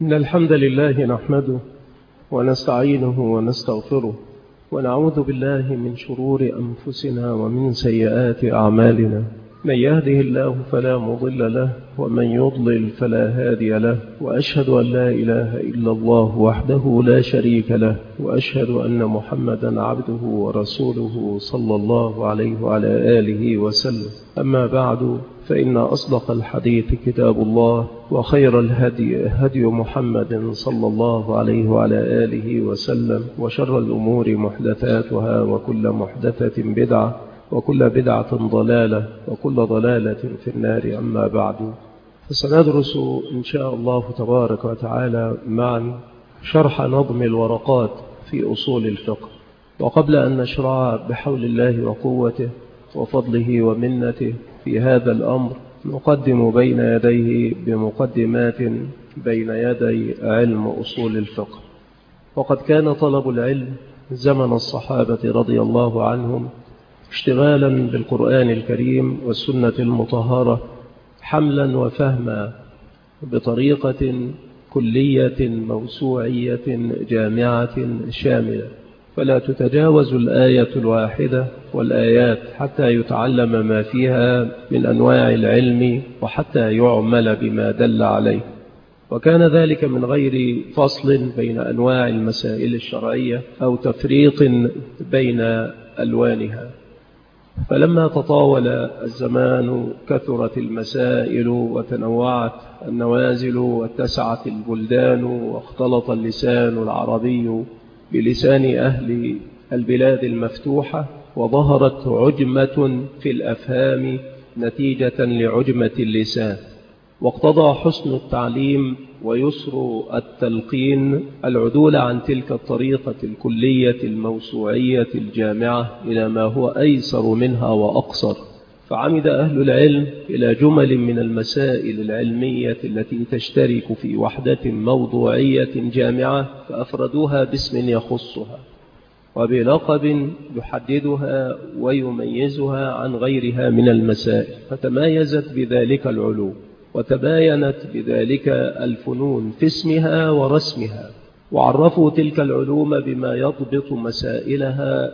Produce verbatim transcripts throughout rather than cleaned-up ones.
إن الحمد لله نحمده ونستعينه ونستغفره ونعوذ بالله من شرور أنفسنا ومن سيئات أعمالنا. من يهده الله فلا مضل له ومن يضلل فلا هادي له، وأشهد أن لا إله إلا الله وحده لا شريك له، وأشهد أن محمدا عبده ورسوله صلى الله عليه وعلى آله وسلم. أما بعد، فإن أصدق الحديث كتاب الله، وخير الهدي هدي محمد صلى الله عليه وعلى آله وسلم، وشر الأمور محدثاتها، وكل محدثة بدعة، وكل بدعة ضلالة، وكل ضلالة في النار. أما بعد، فسندرس إن شاء الله تبارك وتعالى معا شرح نظم الورقات في أصول الفقه. وقبل أن نشرع بحول الله وقوته وفضله ومنته في هذا الأمر، نقدم بين يديه بمقدمات بين يدي علم أصول الفقه. وقد كان طلب العلم زمن الصحابة رضي الله عنهم اشتغالا بالقرآن الكريم والسنة المطهرة، حملا وفهما بطريقة كلية موسوعية جامعة شاملة، فلا تتجاوز الآية الواحدة والآيات حتى يتعلم ما فيها من أنواع العلم وحتى يعمل بما دل عليه. وكان ذلك من غير فصل بين أنواع المسائل الشرعية أو تفريق بين ألوانها. فلما تطاول الزمان كثرت المسائل وتنوعت النوازل واتسعت البلدان، واختلط اللسان العربي بلسان أهل البلاد المفتوحة، وظهرت عجمة في الأفهام نتيجة لعجمة اللسان. واقتضى حسن التعليم ويسر التلقين العدول عن تلك الطريقة الكلية الموسوعية الجامعة إلى ما هو أيسر منها وأقصر. فعمد أهل العلم إلى جمل من المسائل العلمية التي تشترك في وحدة موضوعية جامعة، فأفردوها باسم يخصها وبلقب يحددها ويميزها عن غيرها من المسائل، فتمايزت بذلك العلوم وتباينت بذلك الفنون في اسمها ورسمها. وعرفوا تلك العلوم بما يضبط مسائلها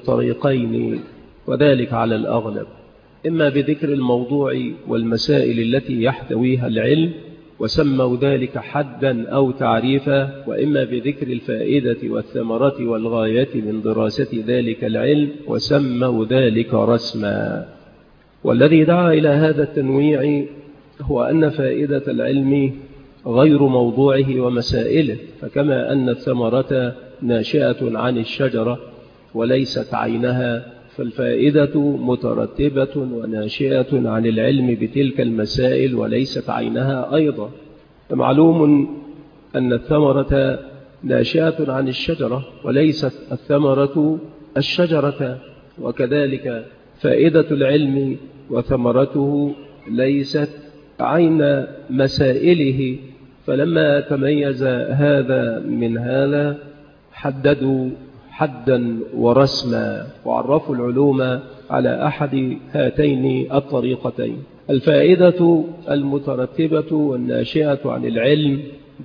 بطريقين، وذلك على الأغلب، إما بذكر الموضوع والمسائل التي يحتويها العلم وسموا ذلك حدا أو تعريفا، وإما بذكر الفائدة والثمرة والغاية من دراسة ذلك العلم وسموا ذلك رسما. والذي دعا إلى هذا التنويع هو أن فائدة العلم غير موضوعه ومسائله، فكما أن الثمرة ناشئة عن الشجرة وليست عينها، فالفائدة مترتبة وناشئة عن العلم بتلك المسائل وليست عينها أيضا. فمعلوم أن الثمرة ناشئة عن الشجرة وليست الثمرة الشجرة، وكذلك فائدة العلم وثمرته ليست عين مسائله. فلما تميز هذا من هذا حددوا حدا ورسما، وعرفوا العلوم على أحد هاتين الطريقتين: الفائدة المترتبة والناشئة عن العلم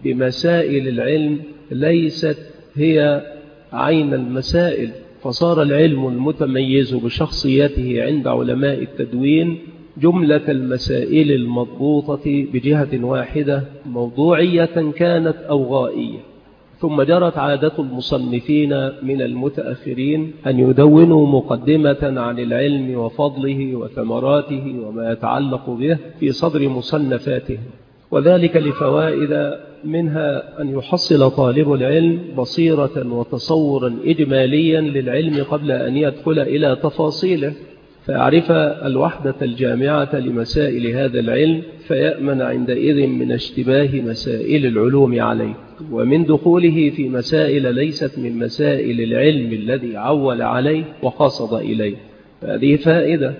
بمسائل العلم ليست هي عين المسائل، فصار العلم المتميز بشخصيته عند علماء التدوين جملة المسائل المضبوطة بجهة واحدة موضوعية كانت أو غائية. ثم جرت عادة المصنفين من المتأخرين أن يدونوا مقدمة عن العلم وفضله وثمراته وما يتعلق به في صدر مصنفاتهم، وذلك لفوائد، منها أن يحصل طالب العلم بصيرة وتصورا إجماليا للعلم قبل أن يدخل إلى تفاصيله، فيعرف الوحدة الجامعة لمسائل هذا العلم، فيأمن عندئذ من اشتباه مسائل العلوم عليه، ومن دخوله في مسائل ليست من مسائل العلم الذي عول عليه وقصد إليه. فهذه فائدة.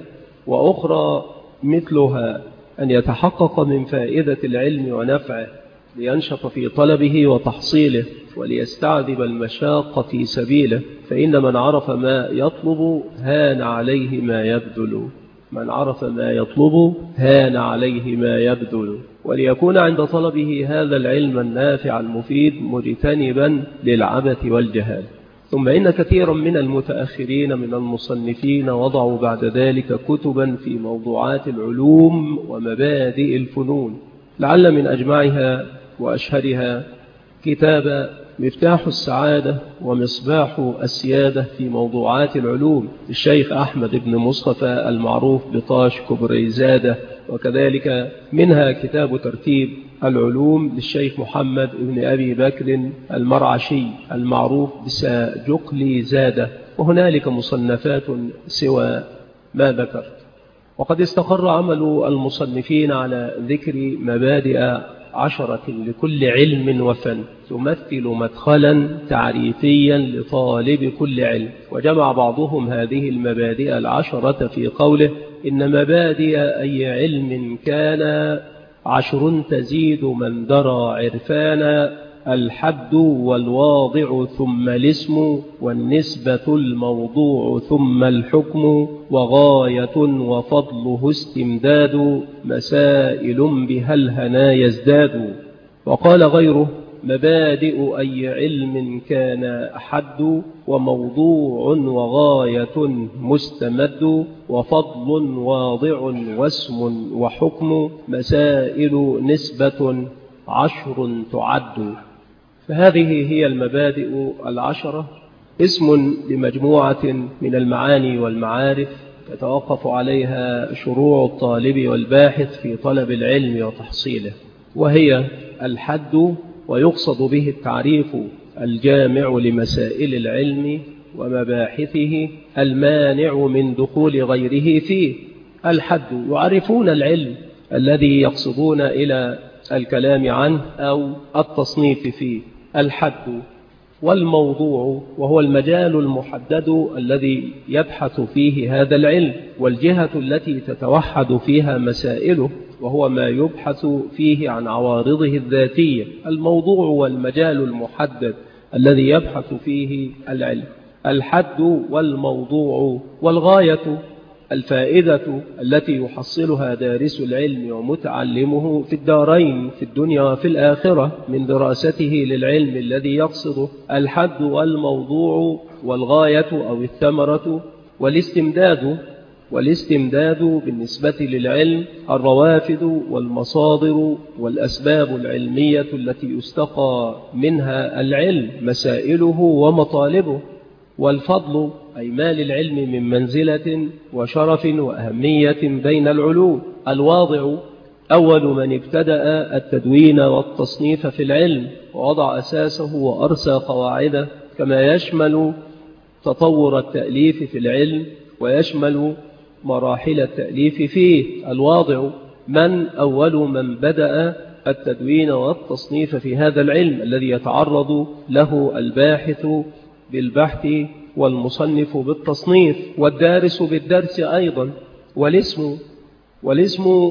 وأخرى مثلها أن يتحقق من فائدة العلم ونفعه لينشط في طلبه وتحصيله وليستعذب المشاق في سبيله، فإن من عرف ما يطلب هان عليه ما يبذل. من عرف ما يطلب هان عليه ما يبذل. وليكون عند طلبه هذا العلم النافع المفيد مجتنبا للعبث والجهال. ثم إن كثيرا من المتأخرين من المصنفين وضعوا بعد ذلك كتبا في موضوعات العلوم ومبادئ الفنون، لعل من أجمعها وأشهرها كتاب مفتاح السعادة ومصباح السيادة في موضوعات العلوم للشيخ أحمد بن مصطفى المعروف بطاش كبريزادة، وكذلك منها كتاب ترتيب العلوم للشيخ محمد بن أبي بكر المرعشي المعروف بساجقلي زادة، وهنالك مصنفات سوى ما ذكرت. وقد استقر عمل المصنفين على ذكر مبادئ عشرة لكل علم وفن تمثل مدخلا تعريفيا لطالب كل علم، وجمع بعضهم هذه المبادئ العشرة في قوله: إن مبادئ أي علم كان عشر تزيد من درى عرفانا، الحد والواضع ثم الاسم والنسبة الموضوع ثم الحكم، وغاية وفضله استمداد، مسائل بها الهنا يزداد. وقال غيره: مبادئ أي علم كان حد وموضوع وغاية مستمد، وفضل واضع واسم وحكم، مسائل نسبة عشر تعد. فهذه هي المبادئ العشرة، اسم لمجموعة من المعاني والمعارف يتوقف عليها شروع الطالب والباحث في طلب العلم وتحصيله، وهي الحد، ويقصد به التعريف الجامع لمسائل العلم ومباحثه المانع من دخول غيره فيه. الحد يعرفون العلم الذي يقصدون إلى الكلام عنه أو التصنيف فيه. الحد والموضوع وهو المجال المحدد الذي يبحث فيه هذا العلم، والجهة التي تتوحد فيها مسائله، وهو ما يبحث فيه عن عوارضه الذاتية. الموضوع والمجال المحدد الذي يبحث فيه العلم. الحد والموضوع. والغاية الفائدة التي يحصلها دارس العلم ومتعلمه في الدارين، في الدنيا وفي الآخرة، من دراسته للعلم الذي يقصده. الحد والموضوع والغاية أو الثمرة. والاستمداد. والاستمداد بالنسبة للعلم الروافد والمصادر والأسباب العلمية التي يستقى منها العلم، مسائله ومطالبه. والفضل أي ما للعلم من منزلة وشرف وأهمية بين العلوم. الواضع أول من ابتدأ التدوين والتصنيف في العلم ووضع أساسه وأرسى قواعده، كما يشمل تطور التأليف في العلم ويشمل مراحل التأليف فيه. الواضع من أول من بدأ التدوين والتصنيف في هذا العلم الذي يتعرض له الباحث بالبحث والمصنف بالتصنيف والدارس بالدرس أيضا. والاسم والاسم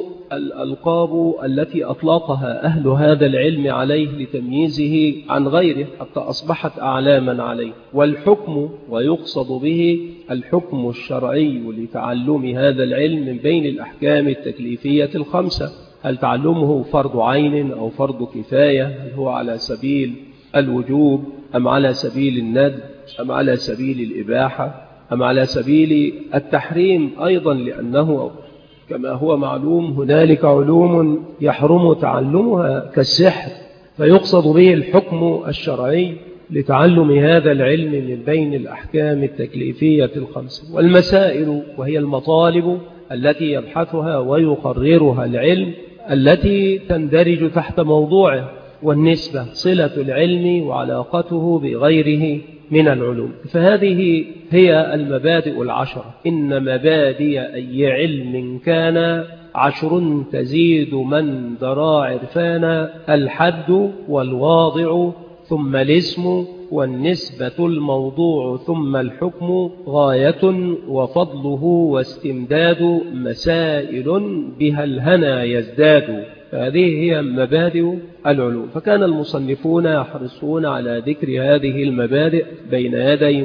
الألقاب التي أطلقها أهل هذا العلم عليه لتمييزه عن غيره حتى أصبحت أعلاما عليه. والحكم ويقصد به الحكم الشرعي لتعلم هذا العلم من بين الأحكام التكليفية الخمسة، هل تعلمه فرض عين أو فرض كفاية، هل هو على سبيل الوجوب أم على سبيل الندب أم على سبيل الإباحة أم على سبيل التحريم أيضا، لأنه كما هو معلوم هنالك علوم يحرم تعلمها كالسحر، فيقصد به الحكم الشرعي لتعلم هذا العلم من بين الأحكام التكليفية الخمسة. والمسائل وهي المطالب التي يبحثها ويقررها العلم التي تندرج تحت موضوعه. والنسبة صلة العلم وعلاقته بغيره من العلوم. فهذه هي المبادئ العشرة. إن مبادئ أي علم كان عشر تزيد من درى عرفانا، الحد والواضع ثم الاسم والنسبة الموضوع ثم الحكم، غاية وفضله واستمداد، مسائل بها الهنا يزداد. فهذه هي مبادئ العلوم. فكان المصنفون يحرصون على ذكر هذه المبادئ بين يدي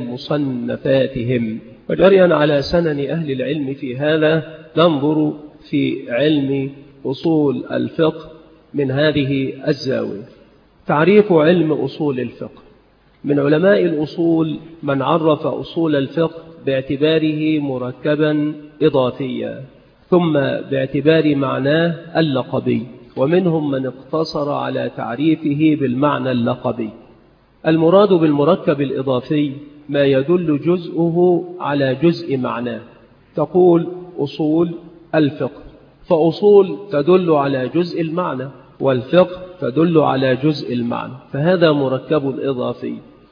مصنفاتهم. وجريا على سنن أهل العلم في هذا ننظر في علم أصول الفقه من هذه الزاوية. تعريف علم أصول الفقه. من علماء الأصول من عرف أصول الفقه باعتباره مركبا إضافيا، ثم باعتبار معناه اللقبي، ومنهم من اقتصر على تعريفه بالمعنى اللقبي. المراد بالمركب الإضافي ما يدل جزءه على جزء معناه. تقول أصول الفقه، فأصول تدل على جزء المعنى، والفقه تدل على جزء المعنى، فهذا مركب إضافي.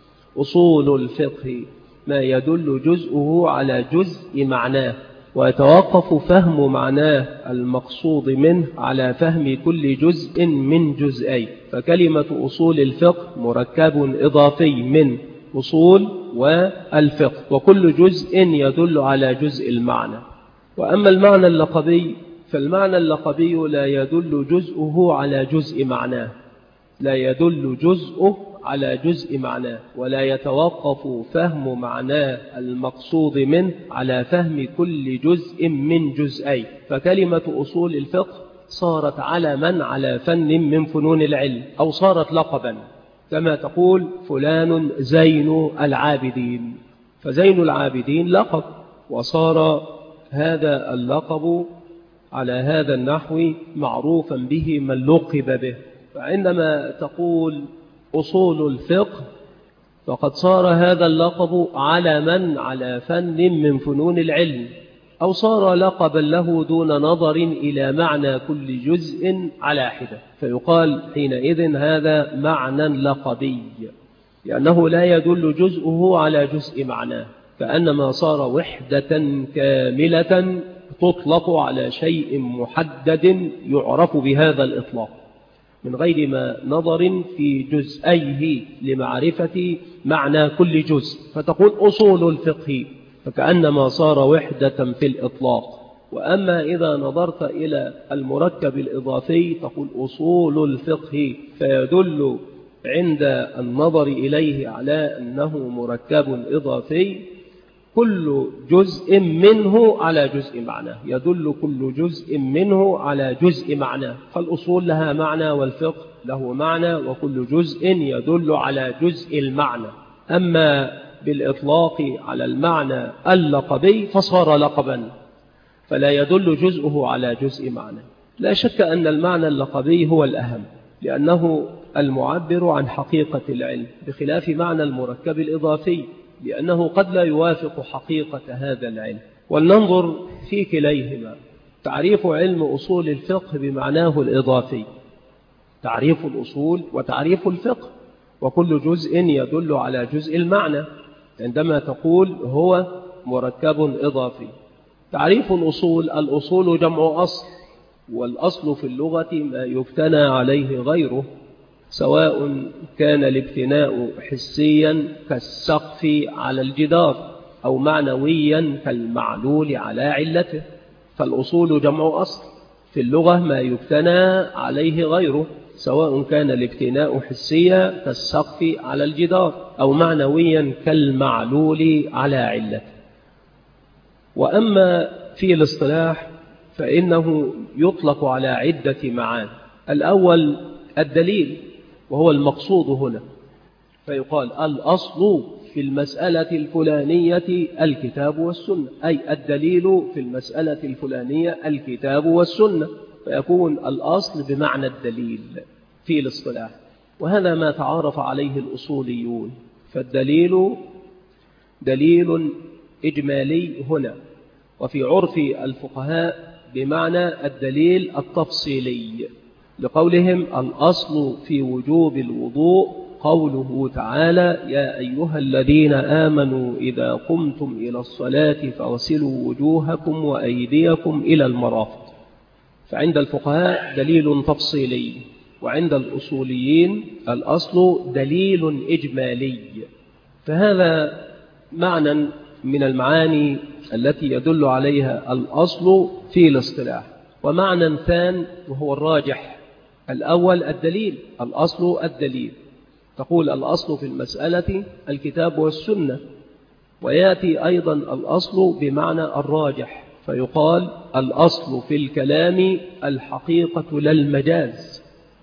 أصول الفقه ما يدل جزءه على جزء معناه، ويتوقف فهم معناه المقصود منه على فهم كل جزء من جزئين. فكلمة أصول الفقه مركب إضافي من أصول والفقه، وكل جزء يدل على جزء المعنى. وأما المعنى اللقبي فالمعنى اللقبي لا يدل جزءه على جزء معناه، لا يدل جزءه على جزء معناه، ولا يتوقف فهم معناه المقصود منه على فهم كل جزء من جزئين. فكلمة أصول الفقه صارت علما على فن من فنون العلم، أو صارت لقبا، كما تقول فلان زين العابدين، فزين العابدين لقب، وصار هذا اللقب على هذا النحو معروفا به من لقب به. فعندما تقول أصول الفقه فقد صار هذا اللقب علما على فن من فنون العلم، أو صار لقبا له دون نظر إلى معنى كل جزء على حدة، فيقال حينئذ هذا معنى لقبي، لأنه لا يدل جزءه على جزء معناه، كأنما صار وحدة كاملة تطلق على شيء محدد يعرف بهذا الإطلاق، من غير ما نظر في جزئيه لمعرفة معنى كل جزء. فتقول أصول الفقه، فكأنما صار وحدة في الإطلاق. وأما إذا نظرت إلى المركب الإضافي تقول أصول الفقه، فيدل عند النظر إليه على أنه مركب إضافي كل جزء منه على جزء معناه، يدل كل جزء منه على جزء معناه. فالأصول لها معنى والفقه له معنى، وكل جزء يدل على جزء المعنى. أما بالإطلاق على المعنى اللقبي فصار لقبا، فلا يدل جزءه على جزء معنى. لا شك أن المعنى اللقبي هو الأهم، لأنه المعبر عن حقيقة العلم، بخلاف معنى المركب الإضافي، لأنه قد لا يوافق حقيقة هذا العلم. ولننظر في كليهما. تعريف علم أصول الفقه بمعناه الإضافي، تعريف الأصول وتعريف الفقه، وكل جزء يدل على جزء المعنى عندما تقول هو مركب إضافي. تعريف الأصول: الأصول جمع أصل، والأصل في اللغة ما يبتنى عليه غيره، سواء كان الابتناء حسيا كالسقف على الجدار، أو معنويا كالمعلول على علته. فالأصول جمع أصل في اللغة ما يبتنى عليه غيره، سواء كان الابتناء حسيا كالسقف على الجدار، أو معنويا كالمعلول على علته. وأما في الاصطلاح فإنه يطلق على عدة معاني. الأول الدليل، وهو المقصود هنا، فيقال الأصل في المسألة الفلانية الكتاب والسنة، أي الدليل في المسألة الفلانية الكتاب والسنة، فيكون الأصل بمعنى الدليل في الاصطلاح. وهذا ما تعارف عليه الأصوليون، فالدليل دليل إجمالي هنا، وفي عرف الفقهاء بمعنى الدليل التفصيلي، لقولهم الأصل في وجوب الوضوء قوله تعالى يا أيها الذين آمنوا إذا قمتم إلى الصلاة فاغسلوا وجوهكم وأيديكم إلى المرافق. فعند الفقهاء دليل تفصيلي، وعند الأصوليين الأصل دليل إجمالي. فهذا معنى من المعاني التي يدل عليها الأصل في الاصطلاح. ومعنى ثان وهو الراجح: الأول الدليل، الأصل الدليل، تقول الأصل في المسألة الكتاب والسنة. ويأتي أيضا الأصل بمعنى الراجح، فيقال الأصل في الكلام الحقيقة لا المجاز،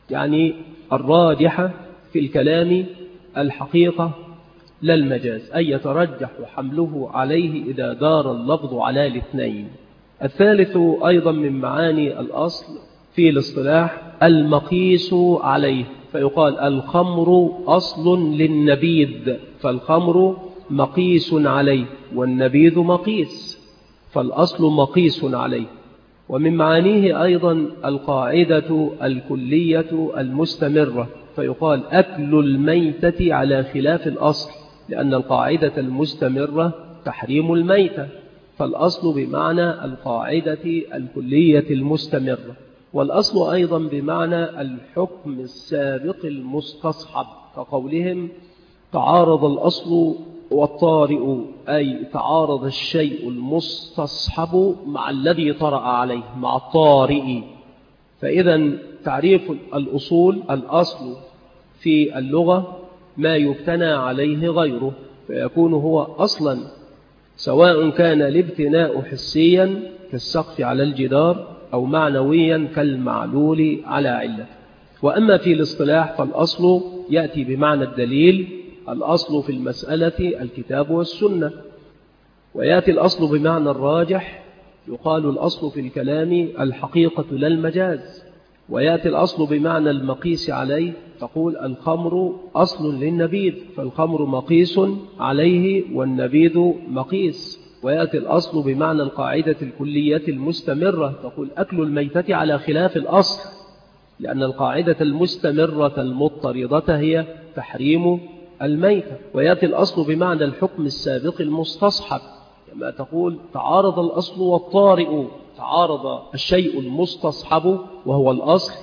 يعني الراجحة في الكلام الحقيقة لا المجاز، أي يترجح حمله عليه إذا دار اللفظ على الاثنين. الثالث أيضا من معاني الأصل في الاصطلاح المقيس عليه، فيقال الخمر أصل للنبيذ، فالخمر مقيس عليه، والنبيذ مقيس، فالأصل مقيس عليه. ومن معانيه أيضا القاعدة الكلية المستمرة، فيقال أكل الميتة على خلاف الأصل، لأن القاعدة المستمرة تحريم الميتة، فالأصل بمعنى القاعدة الكلية المستمرة. والأصل أيضا بمعنى الحكم السابق المستصحب، كقولهم تعارض الأصل والطارئ، أي تعارض الشيء المستصحب مع الذي طرأ عليه، مع الطارئ. فإذا تعريف الأصول: الأصل في اللغة ما يبتنى عليه غيره، فيكون هو أصلا، سواء كان الابتناء حسيا كالسقف على الجدار أو معنويا كالمعلول على علة. وأما في الاصطلاح فالأصل يأتي بمعنى الدليل، الأصل في المسألة الكتاب والسنة. ويأتي الأصل بمعنى الراجح، يقال الأصل في الكلام الحقيقة لا المجاز. ويأتي الأصل بمعنى المقيس عليه، تقول الخمر أصل للنبيذ، فالخمر مقيس عليه والنبيذ مقيس. ويأتي الأصل بمعنى القاعدة الكلية المستمرة، تقول أكل الميتة على خلاف الأصل، لأن القاعدة المستمرة المضطردة هي تحريم الميتة. ويأتي الأصل بمعنى الحكم السابق المستصحب، كما تقول تعارض الأصل والطارئ، تعارض الشيء المستصحب وهو الأصل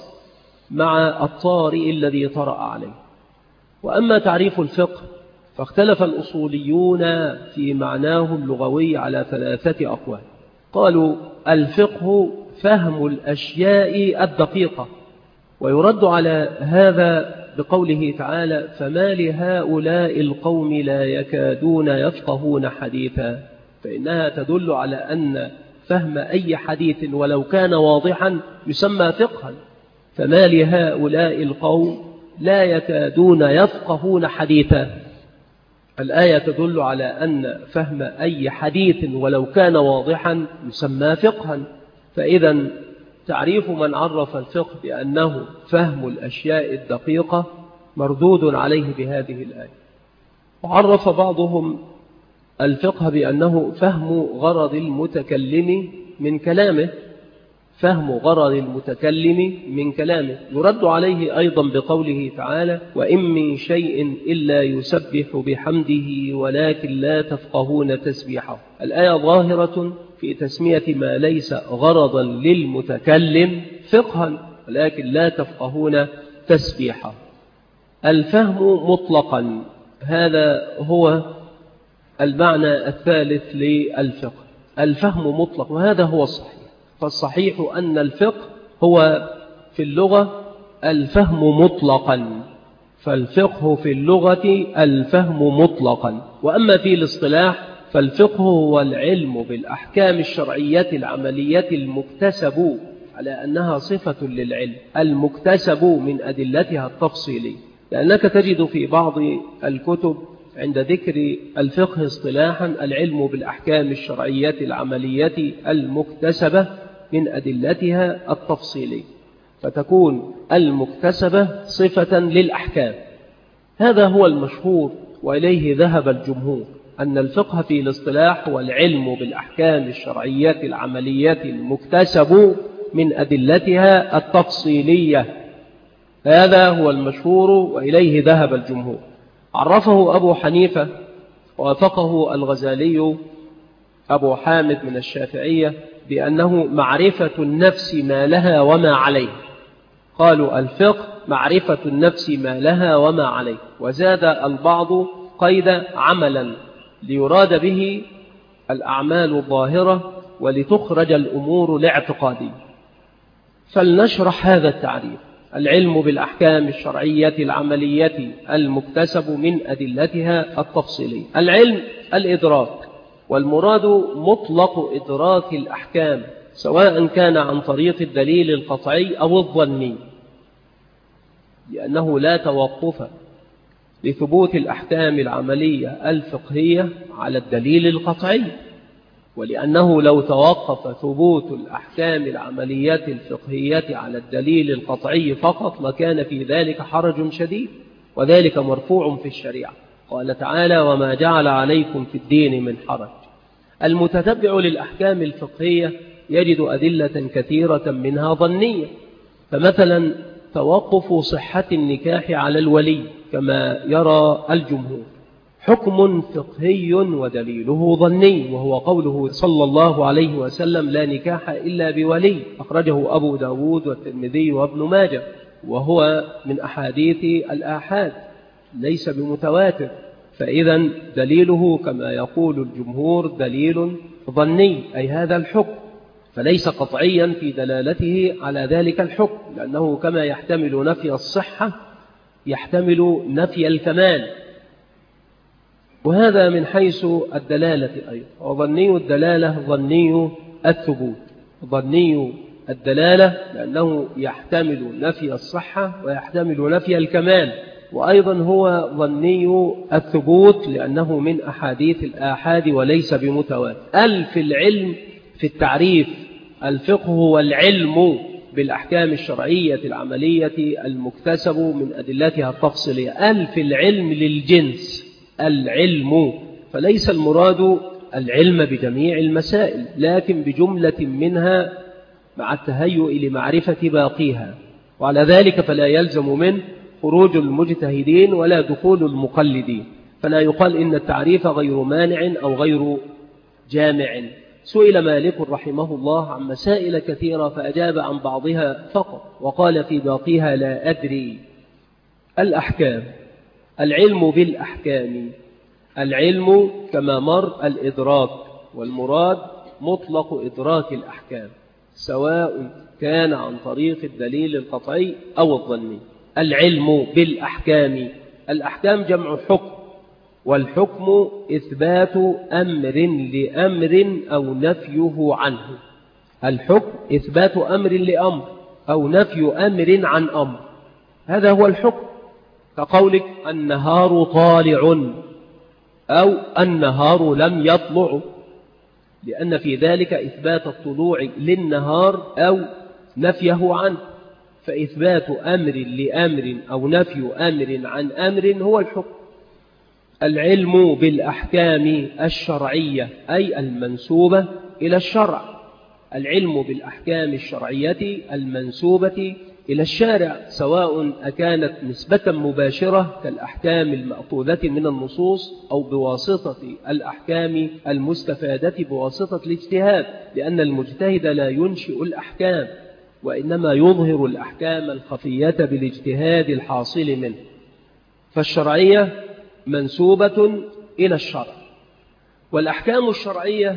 مع الطارئ الذي طرأ عليه. وأما تعريف الفقه فاختلف الأصوليون في معناه اللغوي على ثلاثة أقوال. قالوا الفقه فهم الأشياء الدقيقة، ويرد على هذا بقوله تعالى فما لهؤلاء القوم لا يكادون يفقهون حديثا، فإنها تدل على أن فهم أي حديث ولو كان واضحا يسمى فقها. فما لهؤلاء القوم لا يكادون يفقهون حديثا، الآية تدل على أن فهم أي حديث ولو كان واضحا يسمى فقها. فإذا تعريف من عرف الفقه بأنه فهم الأشياء الدقيقة مردود عليه بهذه الآية. وعرف بعضهم الفقه بأنه فهم غرض المتكلم من كلامه، فهم غرض المتكلم من كلامه. يرد عليه أيضا بقوله تعالى وإن من شيء إلا يسبح بحمده ولكن لا تفقهون تسبيحه. الآية ظاهرة في تسمية ما ليس غرضا للمتكلم فقها، ولكن لا تفقهون تسبيحه. الفهم مطلقا، هذا هو المعنى الثالث للفقه، الفهم مطلق، وهذا هو الصحيح. فالصحيح أن الفقه هو في اللغة الفهم مطلقا، فالفقه في اللغة الفهم مطلقا. وأما في الاصطلاح فالفقه هو العلم بالأحكام الشرعية العملية المكتسب على أنها صفة للعلم، المكتسب من أدلتها التفصيلية. لأنك تجد في بعض الكتب عند ذكر الفقه اصطلاحا العلم بالأحكام الشرعية العملية المكتسبة من أدلتها التفصيلية، فتكون المكتسبة صفة للأحكام. هذا هو المشهور وإليه ذهب الجمهور، أن الفقه في الاصطلاح هو العلم بالأحكام الشرعية العملية المكتسب من أدلتها التفصيلية. هذا هو المشهور وإليه ذهب الجمهور. عرفه أبو حنيفة ووافقه الغزالي أبو حامد من الشافعية بأنه معرفة النفس ما لها وما عليه. قالوا الفقه معرفة النفس ما لها وما عليه. وزاد البعض قيد عملا ليراد به الأعمال الظاهرة ولتخرج الأمور الاعتقادية. فلنشرح هذا التعريف: العلم بالأحكام الشرعية العملية المكتسب من أدلتها التفصيلية. العلم الإدراك، والمراد مطلق إدراك الأحكام سواء كان عن طريق الدليل القطعي أو الظني. لأنه لا توقف لثبوت الأحكام العملية الفقهية على الدليل القطعي، ولأنه لو توقف ثبوت الأحكام العملية الفقهية على الدليل القطعي فقط لكان في ذلك حرج شديد، وذلك مرفوع في الشريعة. قال تعالى: وما جعل عليكم في الدين من حرج. المتتبع للأحكام الفقهية يجد أدلة كثيرة منها ظنية، فمثلا توقف صحة النكاح على الولي كما يرى الجمهور حكم فقهي ودليله ظني، وهو قوله صلى الله عليه وسلم: لا نكاح إلا بولي، أخرجه أبو داود والترمذي وابن ماجه، وهو من أحاديث الآحاد ليس بمتواتر، فإذا دليله كما يقول الجمهور دليل ظني، أي هذا الحكم، فليس قطعيا في دلالته على ذلك الحكم، لأنه كما يحتمل نفي الصحة يحتمل نفي الكمال، وهذا من حيث الدلالة أيضا. وظني الدلالة ظني الثبوت، ظني الدلالة لأنه يحتمل نفي الصحة ويحتمل نفي الكمال، وأيضا هو ظني الثبوت لأنه من أحاديث الآحاد وليس بمتواتر. ال في العلم في التعريف الفقه هو العلم بالأحكام الشرعية العملية المكتسب من أدلتها التفصيلية. ال في العلم للجنس، العلم، فليس المراد العلم بجميع المسائل لكن بجملة منها مع التهيؤ لمعرفة باقيها، وعلى ذلك فلا يلزم منه خروج المجتهدين ولا دخول المقلدين، فلا يقال إن التعريف غير مانع أو غير جامع. سئل مالك رحمه الله عن مسائل كثيرة فأجاب عن بعضها فقط وقال في باقيها: لا أدري. الأحكام، العلم بالأحكام، العلم كما مر الإدراك، والمراد مطلق إدراك الأحكام سواء كان عن طريق الدليل القطعي أو الظني. العلم بالأحكام، الأحكام جمع حكم، والحكم إثبات أمر لأمر أو نفيه عنه. الحكم إثبات أمر لأمر أو نفي أمر عن أمر، هذا هو الحكم، كقولك النهار طالع أو النهار لم يطلع، لأن في ذلك إثبات الطلوع للنهار أو نفيه عنه، فإثبات أمر لأمر أو نفي أمر عن أمر هو الحكم. العلم بالأحكام الشرعية أي المنسوبة إلى الشرع، العلم بالأحكام الشرعية المنسوبة إلى الشارع، سواء أكانت نسبة مباشرة كالأحكام المأخوذة من النصوص أو بواسطة الأحكام المستفادة بواسطة الاجتهاد، لأن المجتهد لا ينشئ الأحكام وإنما يظهر الأحكام الخفية بالاجتهاد الحاصل منه. فالشرعية منسوبة إلى الشرع، والأحكام الشرعية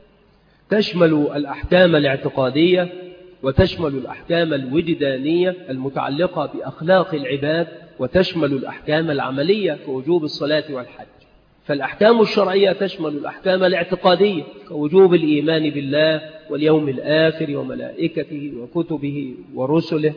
تشمل الأحكام الاعتقادية وتشمل الأحكام الوجدانية المتعلقة بأخلاق العباد، وتشمل الأحكام العملية كوجوب الصلاة والحج. فالأحكام الشرعية تشمل الأحكام الاعتقادية كوجوب الإيمان بالله واليوم الآخر وملائكته وكتبه ورسله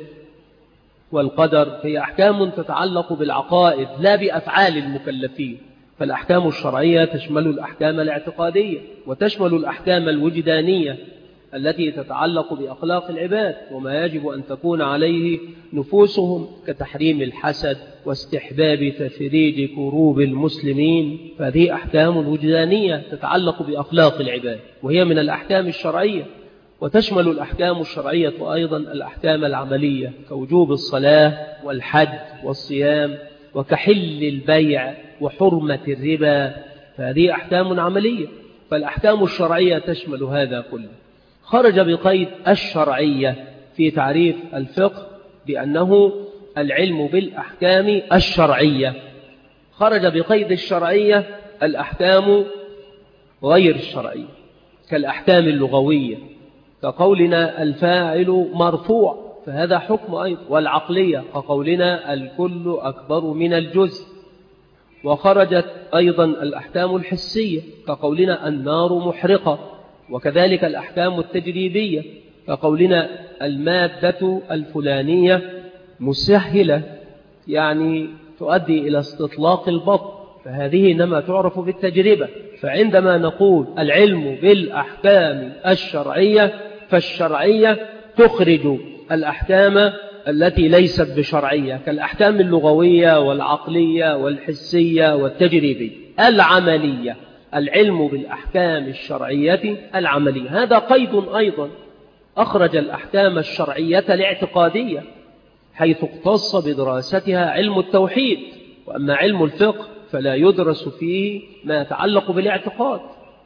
والقدر، هي أحكام تتعلق بالعقائد لا بأفعال المكلفين. فالأحكام الشرعية تشمل الأحكام الاعتقادية وتشمل الأحكام الوجدانية التي تتعلق بأخلاق العباد وما يجب أن تكون عليه نفوسهم، كتحريم الحسد واستحباب تفريج كروب المسلمين، فهذه أحكام وجدانية تتعلق بأخلاق العباد وهي من الأحكام الشرعية. وتشمل الأحكام الشرعية أيضا الأحكام العملية كوجوب الصلاة والحج والصيام وكحل البيع وحرمة الربا، فهذه أحكام عملية. فالأحكام الشرعية تشمل هذا كله. خرج بقيد الشرعية في تعريف الفقه بأنه العلم بالأحكام الشرعية، خرج بقيد الشرعية الأحكام غير الشرعية كالأحكام اللغوية كقولنا الفاعل مرفوع، فهذا حكم أيضا، والعقلية كقولنا الكل أكبر من الجزء. وخرجت أيضا الأحكام الحسية كقولنا النار محرقة، وكذلك الأحكام التجريبية كقولنا المادة الفلانية مسهلة يعني تؤدي إلى استطلاق البطن، فهذه إنما تعرف بالتجربة. فعندما نقول العلم بالأحكام الشرعية، فالشرعية تخرج الأحكام التي ليست بشرعية كالأحكام اللغوية والعقلية والحسية والتجريبية. العملية، العلم بالأحكام الشرعية العملية، هذا قيد أيضا. أخرج الأحكام الشرعية الاعتقادية حيث اختص بدراستها علم التوحيد، وأما علم الفقه فلا يدرس فيه ما يتعلق بالاعتقاد.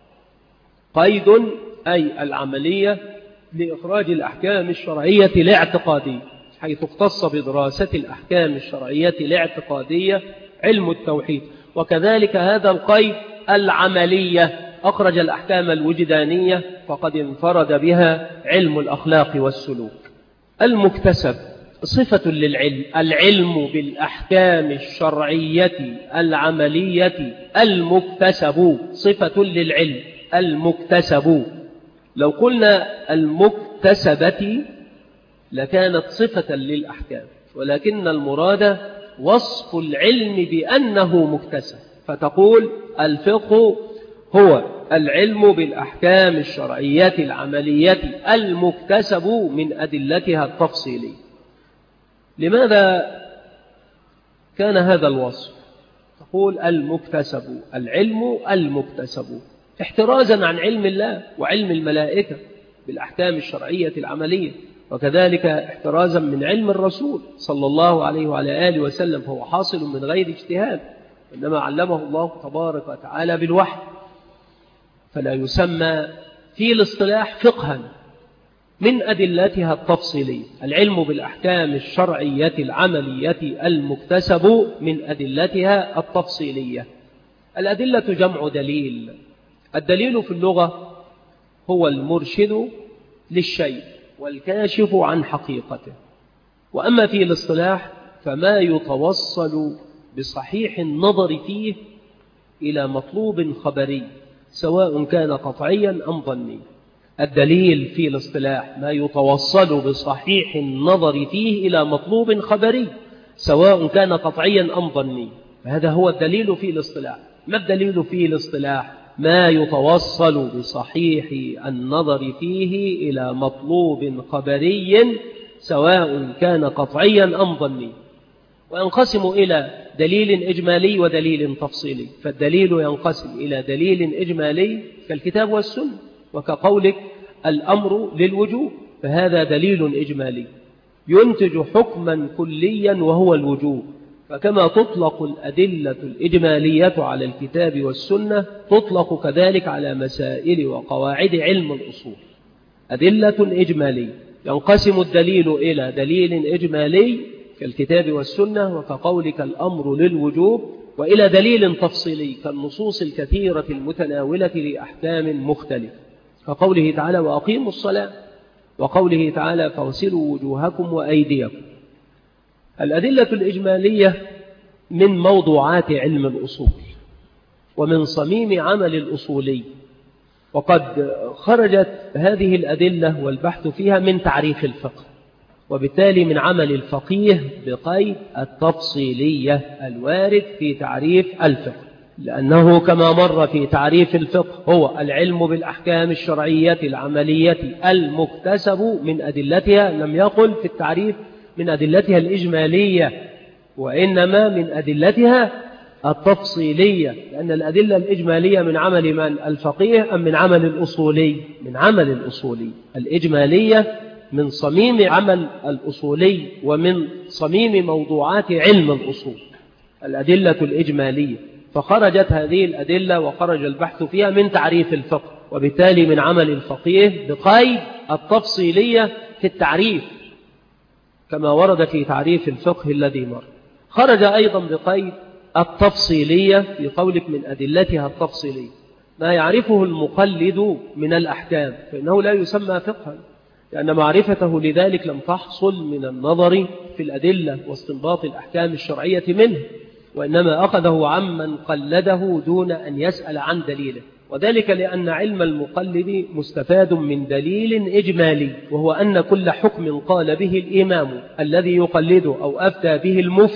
قيد أي العملية لإخراج الأحكام الشرعية الاعتقادية حيث اختص بدراسة الأحكام الشرعية الاعتقادية علم التوحيد. وكذلك هذا القيد العملية، أخرج الأحكام الوجدانية فقد انفرد بها علم الأخلاق والسلوك. المكتسب صفة للعلم، العلم بالأحكام الشرعية العملية المكتسب، صفة للعلم المكتسب. لو قلنا المكتسبة لكانت صفة للأحكام، ولكن المراد وصف العلم بأنه مكتسب، فتقول الفقه هو العلم بالأحكام الشرعية العملية المكتسب من أدلتها التفصيلية. لماذا كان هذا الوصف؟ تقول المكتسب، العلم المكتسب، احترازا عن علم الله وعلم الملائكة بالأحكام الشرعية العملية، وكذلك احترازا من علم الرسول صلى الله عليه وعلى آله وسلم، فهو حاصل من غير اجتهاد، إنما علمه الله تبارك وتعالى بالوحي، فلا يسمى في الاصطلاح فقها من أدلتها التفصيلية. العلم بالأحكام الشرعية العملية المكتسب من أدلتها التفصيلية. الأدلة جمع دليل. الدليل في اللغة هو المرشد للشيء والكاشف عن حقيقته، وأما في الاصطلاح فما يتوصل بصحيح النظر فيه إلى مطلوب خبري سواء كان قطعيا أم ظني. الدليل في الاصطلاح ما يتوصل بصحيح النظر فيه إلى مطلوب خبري سواء كان قطعيا أم ظني، هذا هو الدليل في الاصطلاح. ما الدليل في الاصطلاح؟ ما يتوصل بصحيح النظر فيه إلى مطلوب خبري سواء كان قطعيا أم ظني. وينقسم إلى دليل إجمالي ودليل تفصيلي. فالدليل ينقسم إلى دليل إجمالي كالكتاب والسنة، وكقولك الأمر للوجوب، فهذا دليل إجمالي ينتج حكما كليا وهو الوجوب. فكما تطلق الأدلة الإجمالية على الكتاب والسنة تطلق كذلك على مسائل وقواعد علم الأصول. أدلة إجمالية ينقسم الدليل إلى دليل إجمالي كالكتاب والسنة وكقولك الأمر للوجوب، وإلى دليل تفصيلي كالنصوص الكثيرة المتناولة لأحكام مختلفة كقوله تعالى وأقيموا الصلاة، وقوله تعالى فاغسلوا وجوهكم وأيديكم. الأدلة الإجمالية من موضوعات علم الأصول ومن صميم عمل الأصولي، وقد خرجت هذه الأدلة والبحث فيها من تعريف الفقه، وبالتالي من عمل الفقيه بقيد التفصيلية الوارد في تعريف الفقه، لأنه كما مر في تعريف الفقه هو العلم بالأحكام الشرعية العملية المكتسب من أدلتها، لم يقل في التعريف من أدلتها الإجمالية وإنما من أدلتها التفصيلية، لأن الأدلة الإجمالية من عمل من الفقيه أم من عمل الأصولي؟ من عمل الأصولي. الإجمالية من صميم عمل الأصولي ومن صميم موضوعات علم الأصول الأدلة الإجمالية، فخرجت هذه الأدلة وخرج البحث فيها من تعريف الفقه، وبالتالي من عمل الفقيه بقيد التفصيلية في التعريف كما ورد في تعريف الفقه الذي مر. خرج أيضا بقيد التفصيلية في قولك من أدلتها التفصيلية ما يعرفه المقلد من الأحكام، فإنه لا يسمى فقها، لأن معرفته لذلك لم تحصل من النظر في الأدلة واستنباط الأحكام الشرعية منه، وإنما أخذه عمن قلده دون أن يسأل عن دليله، وذلك لأن علم المقلد مستفاد من دليل إجمالي، وهو أن كل حكم قال به الإمام الذي يقلده أو أفتى به المفتي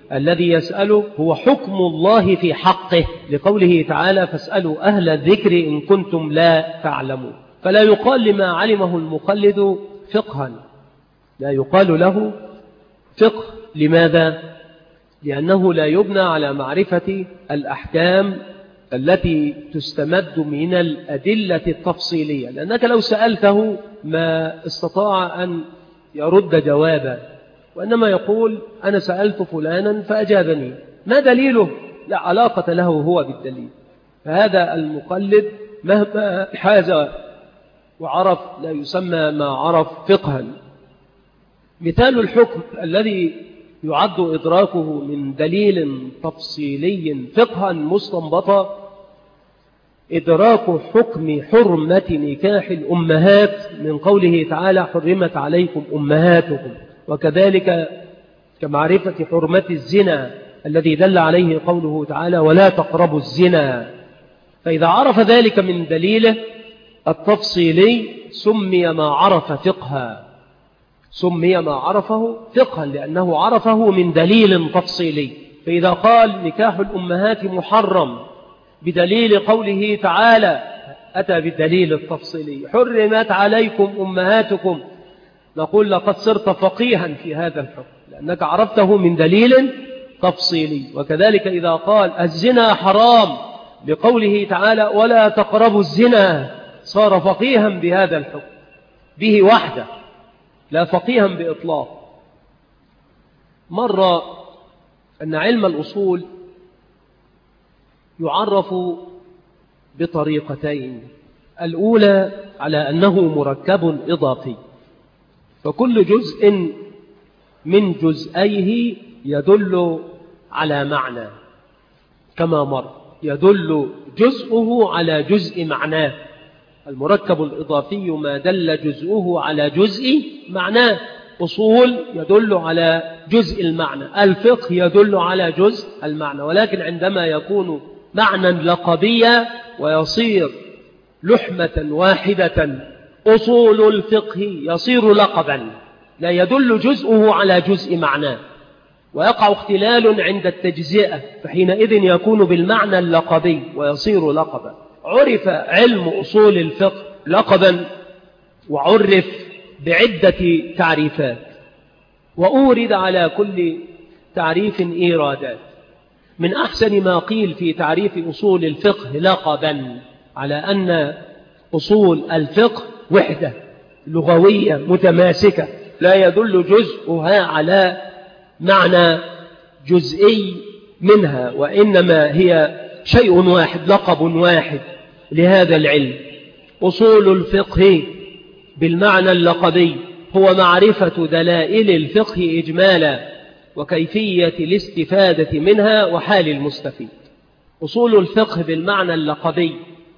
الذي يسأله هو حكم الله في حقه، لقوله تعالى فاسألوا أهل الذكر إن كنتم لا تعلمون. فلا يقال لما علمه المقلد فقها، لا يقال له فقه. لماذا؟ لأنه لا يبنى على معرفة الأحكام التي تستمد من الأدلة التفصيلية، لأنك لو سألته ما استطاع أن يرد جوابا، وإنما يقول أنا سألت فلانا فأجابني، ما دليله؟ لا علاقة له هو بالدليل. فهذا المقلد مهما حاز وعرف لا يسمى ما عرف فقها. مثال الحكم الذي يعد إدراكه من دليل تفصيلي فقها مستنبطا إدراك حكم حرمة نكاح الأمهات من قوله تعالى حرمت عليكم أمهاتكم، وكذلك كمعرفة حرمة الزنا الذي دل عليه قوله تعالى ولا تقربوا الزنا. فإذا عرف ذلك من دليله التفصيلي سمي ما عرف فقها، سمي ما عرفه فقها لأنه عرفه من دليل تفصيلي. فإذا قال نكاح الأمهات محرم بدليل قوله تعالى أتى بالدليل التفصيلي حرمت عليكم أمهاتكم، نقول لقد صرت فقيها في هذا الحكم لأنك عرفته من دليل تفصيلي. وكذلك إذا قال الزنا حرام بقوله تعالى ولا تقربوا الزنا صار فقيها بهذا الحكم به وحده، لا فقيها بإطلاق. مرة أن علم الأصول يعرف بطريقتين، الأولى على أنه مركب إضافي، فكل جزء من جزئيه يدل على معنى كما مر، يدل جزءه على جزء معناه. المركب الإضافي ما دل جزءه على جزء معناه، أصول يدل على جزء المعنى، الفقه يدل على جزء المعنى. ولكن عندما يكون معنى لقبيا ويصير لحمة واحدة أصول الفقه يصير لقبا لا يدل جزءه على جزء معناه، ويقع اختلال عند التجزئة، فحينئذ يكون بالمعنى اللقبي ويصير لقبا. عرف علم أصول الفقه لقبا وعرف بعدة تعريفات، وأورد على كل تعريف إيرادات. من أحسن ما قيل في تعريف أصول الفقه لقبا على أن أصول الفقه وحدة لغوية متماسكة لا يدل جزءها على معنى جزئي منها، وإنما هي شيء واحد لقب واحد لهذا العلم. أصول الفقه بالمعنى اللقبي هو معرفة دلائل الفقه إجمالا وكيفية الاستفادة منها وحال المستفيد. أصول الفقه بالمعنى اللقبي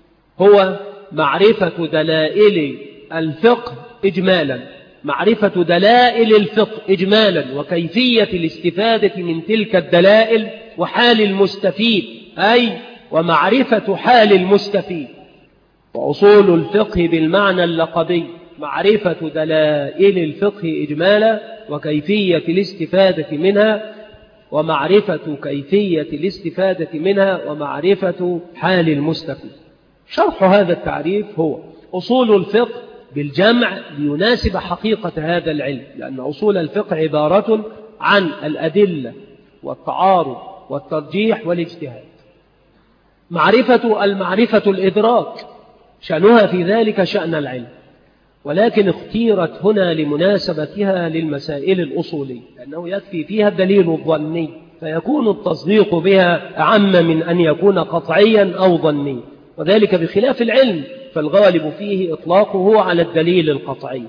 هو معرفة دلائل الفقه إجمالا، معرفة دلائل الفقه إجمالا وكيفية الاستفادة من تلك الدلائل وحال المستفيد، أي ومعرفة حال المستفيد. وأصول الفقه بالمعنى اللقبي معرفة دلائل الفقه إجمالا وكيفية الاستفادة منها ومعرفة كيفية الاستفادة منها ومعرفة حال المستفيد. شرح هذا التعريف هو أصول الفقه بالجمع ليناسب حقيقة هذا العلم، لأن أصول الفقه عبارة عن الأدلة والتعارض والترجيح والاجتهاد. معرفة المعرفة الإدراك شأنها في ذلك شأن العلم، ولكن اختيرت هنا لمناسبتها للمسائل الأصولية، لأنه يكفي فيها الدليل الظني فيكون التصديق بها أعم من أن يكون قطعيا أو ظني، وذلك بخلاف العلم فالغالب فيه إطلاقه على الدليل القطعي.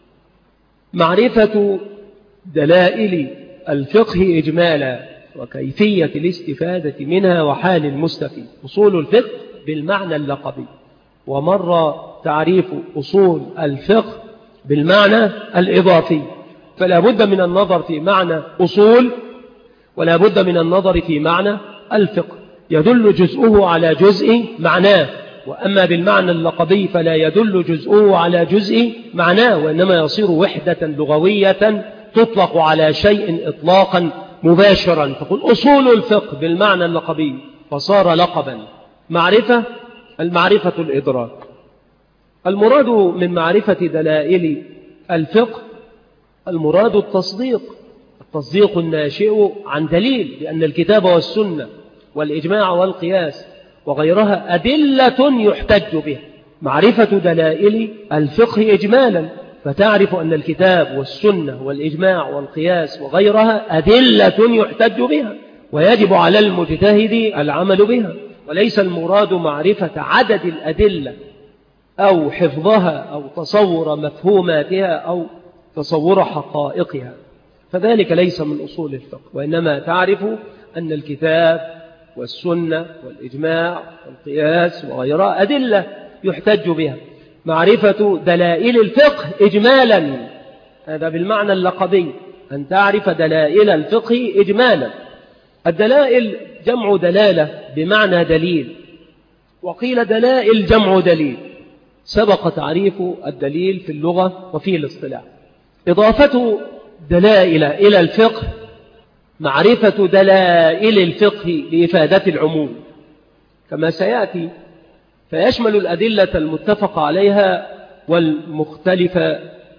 معرفة دلائل الفقه إجمالا وكيفية الاستفادة منها وحال المستفيد، أصول الفقه بالمعنى اللقبي. ومر تعريف أصول الفقه بالمعنى الإضافي، فلا بد من النظر في معنى أصول ولا بد من النظر في معنى الفقه، يدل جزءه على جزء معناه. وأما بالمعنى اللقبي فلا يدل جزءه على جزء معناه، وإنما يصير وحدة لغوية تطلق على شيء إطلاقا مباشرا، تقول أصول الفقه بالمعنى اللقبي فصار لقبا. معرفة، المعرفة الإدراك. المراد من معرفة دلائل الفقه المراد التصديق، التصديق الناشئ عن دليل، لأن الكتاب والسنة والإجماع والقياس وغيرها أدلة يحتج بها. معرفة دلائل الفقه إجمالا، فتعرف أن الكتاب والسنة والإجماع والقياس وغيرها أدلة يحتج بها، ويجب على المجتهد العمل بها. وليس المراد معرفة عدد الأدلة أو حفظها أو تصور مفهوماتها أو تصور حقائقها، فذلك ليس من أصول الفقه. وإنما تعرف أن الكتاب والسنة والإجماع والقياس وغيرها أدلة يحتج بها. معرفة دلائل الفقه إجمالا، هذا بالمعنى اللقبي، أن تعرف دلائل الفقه إجمالا. الدلائل جمع دلالة بمعنى دليل، وقيل دلائل جمع دليل. سبق تعريف الدليل في اللغة وفي الاصطلاح. إضافة دلائل إلى الفقه معرفة دلائل الفقه لإفادة العموم كما سيأتي، فيشمل الأدلة المتفق عليها والمختلفة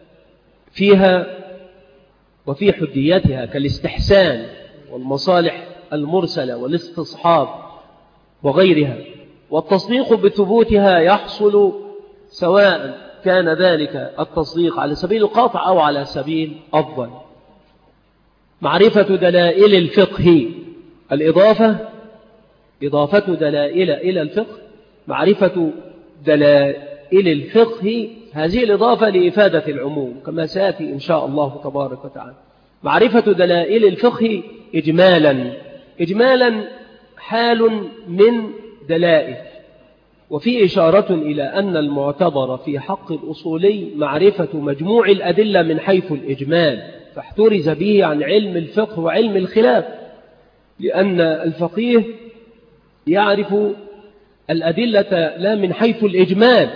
فيها وفي حديتها، كالاستحسان والمصالح المرسلة والاستصحاب وغيرها. والتصديق بثبوتها يحصل سواء كان ذلك التصديق على سبيل القطع أو على سبيل الظن. معرفة دلائل الفقه، الإضافة إضافة دلائل إلى الفقه، معرفة دلائل الفقه، هذه الإضافة لإفادة العموم كما سيأتي إن شاء الله تبارك وتعالى. معرفة دلائل الفقه إجمالا، إجمالا حال من دلائل، وفي إشارة إلى أن المعتبر في حق الأصولي معرفة مجموع الأدلة من حيث الإجمال، فاحترز به عن علم الفقه وعلم الخلاف، لأن الفقيه يعرف الأدلة لا من حيث الإجمال،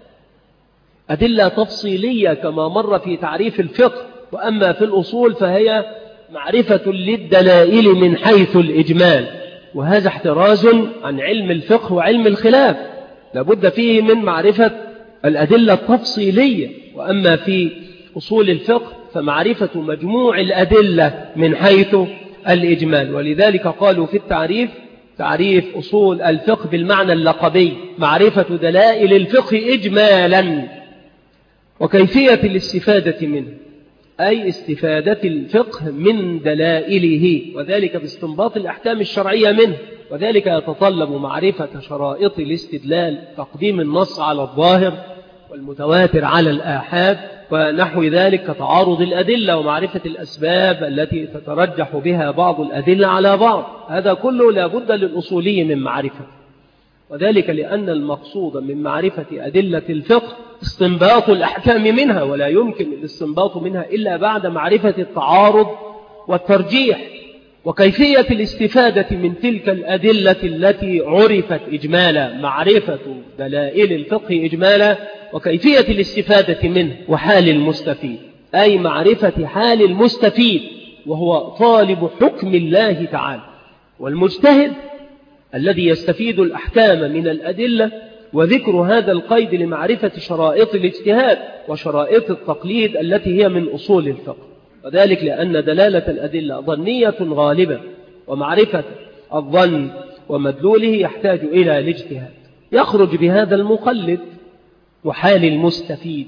أدلة تفصيلية كما مر في تعريف الفقه. وأما في الأصول فهي معرفة للدلائل من حيث الإجمال، وهذا احتراز عن علم الفقه وعلم الخلاف، لابد فيه من معرفة الأدلة التفصيلية. وأما في أصول الفقه فمعرفة مجموع الأدلة من حيث الإجمال. ولذلك قالوا في التعريف، تعريف أصول الفقه بالمعنى اللقبي معرفة دلائل الفقه إجمالا، وكيفية الاستفادة منه، أي استفادة الفقه من دلائله، وذلك باستنباط الأحكام الشرعية منه. وذلك يتطلب معرفة شرائط الاستدلال، تقديم النص على الظاهر والمتواتر على الآحاد ونحو ذلك، كتعارض الأدلة ومعرفة الأسباب التي تترجح بها بعض الأدلة على بعض. هذا كله لا بد للأصولي من معرفة، وذلك لأن المقصود من معرفة أدلة الفقه استنباط الأحكام منها، ولا يمكن الاستنباط منها إلا بعد معرفة التعارض والترجيح، وكيفية الاستفادة من تلك الأدلة التي عرفت إجمالا. معرفة دلائل الفقه إجمالا وكيفية الاستفادة منه، وحال المستفيد، أي معرفة حال المستفيد وهو طالب حكم الله تعالى، والمجتهد الذي يستفيد الأحكام من الأدلة. وذكر هذا القيد لمعرفة شرائط الاجتهاد وشرائط التقليد التي هي من أصول الفقه، وذلك لأن دلالة الأدلة ظنية غالبة، ومعرفة الظن ومدلوله يحتاج إلى الاجتهاد. يخرج بهذا المقلد وحال المستفيد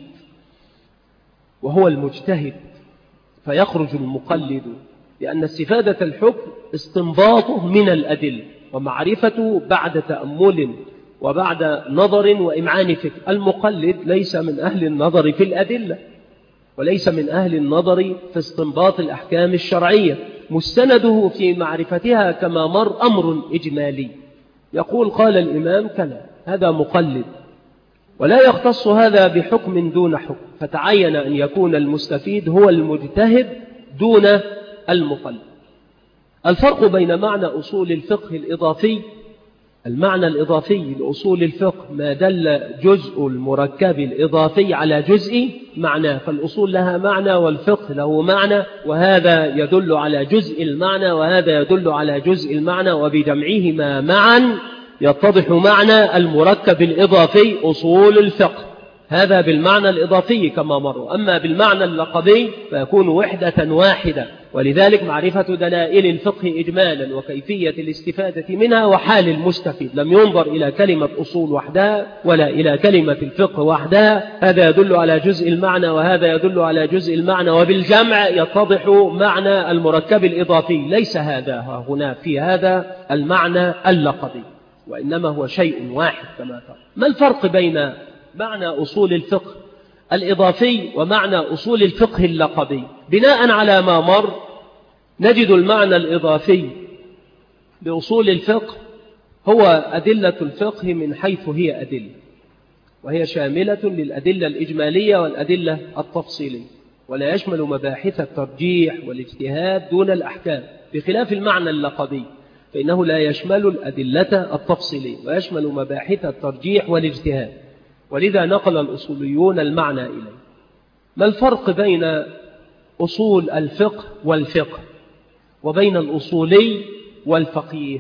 وهو المجتهد، فيخرج المقلد لأن استفادة الحكم استنباطه من الأدلة، ومعرفته بعد تأمل وبعد نظر وإمعان فكر. المقلد ليس من أهل النظر في الأدلة، وليس من أهل النظر في استنباط الأحكام الشرعية، مستنده في معرفتها كما مر أمر إجمالي، يقول قال الإمام كلا، هذا مقلد، ولا يختص هذا بحكم دون حكم، فتعين أن يكون المستفيد هو المجتهد دون المقلد. الفرق بين معنى أصول الفقه الإضافي المعنى الإضافي لأصول الفقه ما دل جزء المركب الإضافي على جزء معنى، فالأصول لها معنى والفقه له معنى، وهذا يدل على جزء المعنى وهذا يدل على جزء المعنى، وبجمعهما معا يتضح معنى المركب الإضافي أصول الفقه. هذا بالمعنى الإضافي كما مر. أما بالمعنى اللقبي فيكون وحدة واحدة، ولذلك معرفة دلائل الفقه إجمالا وكيفية الاستفادة منها وحال المستفيد، لم ينظر إلى كلمة أصول وحدها ولا إلى كلمة الفقه وحدها. هذا يدل على جزء المعنى وهذا يدل على جزء المعنى، وبالجمع يتضح معنى المركب الإضافي. ليس هذا هنا في هذا المعنى اللقبي، وإنما هو شيء واحد كما ترى. ما الفرق بين معنى أصول الفقه الإضافي ومعنى أصول الفقه اللقبي؟ بناء على ما مر نجد المعنى الإضافي لأصول الفقه هو أدلة الفقه من حيث هي أدلة، وهي شاملة للأدلة الإجمالية والأدلة التفصيلية، ولا يشمل مباحث الترجيح والاجتهاد دون الأحكام، بخلاف المعنى اللقبي فإنه لا يشمل الأدلة التفصيلية ويشمل مباحث الترجيح والاجتهاد، ولذا نقل الأصوليون المعنى إليه. ما الفرق بين أصول الفقه والفقه وبين الأصولي والفقيه؟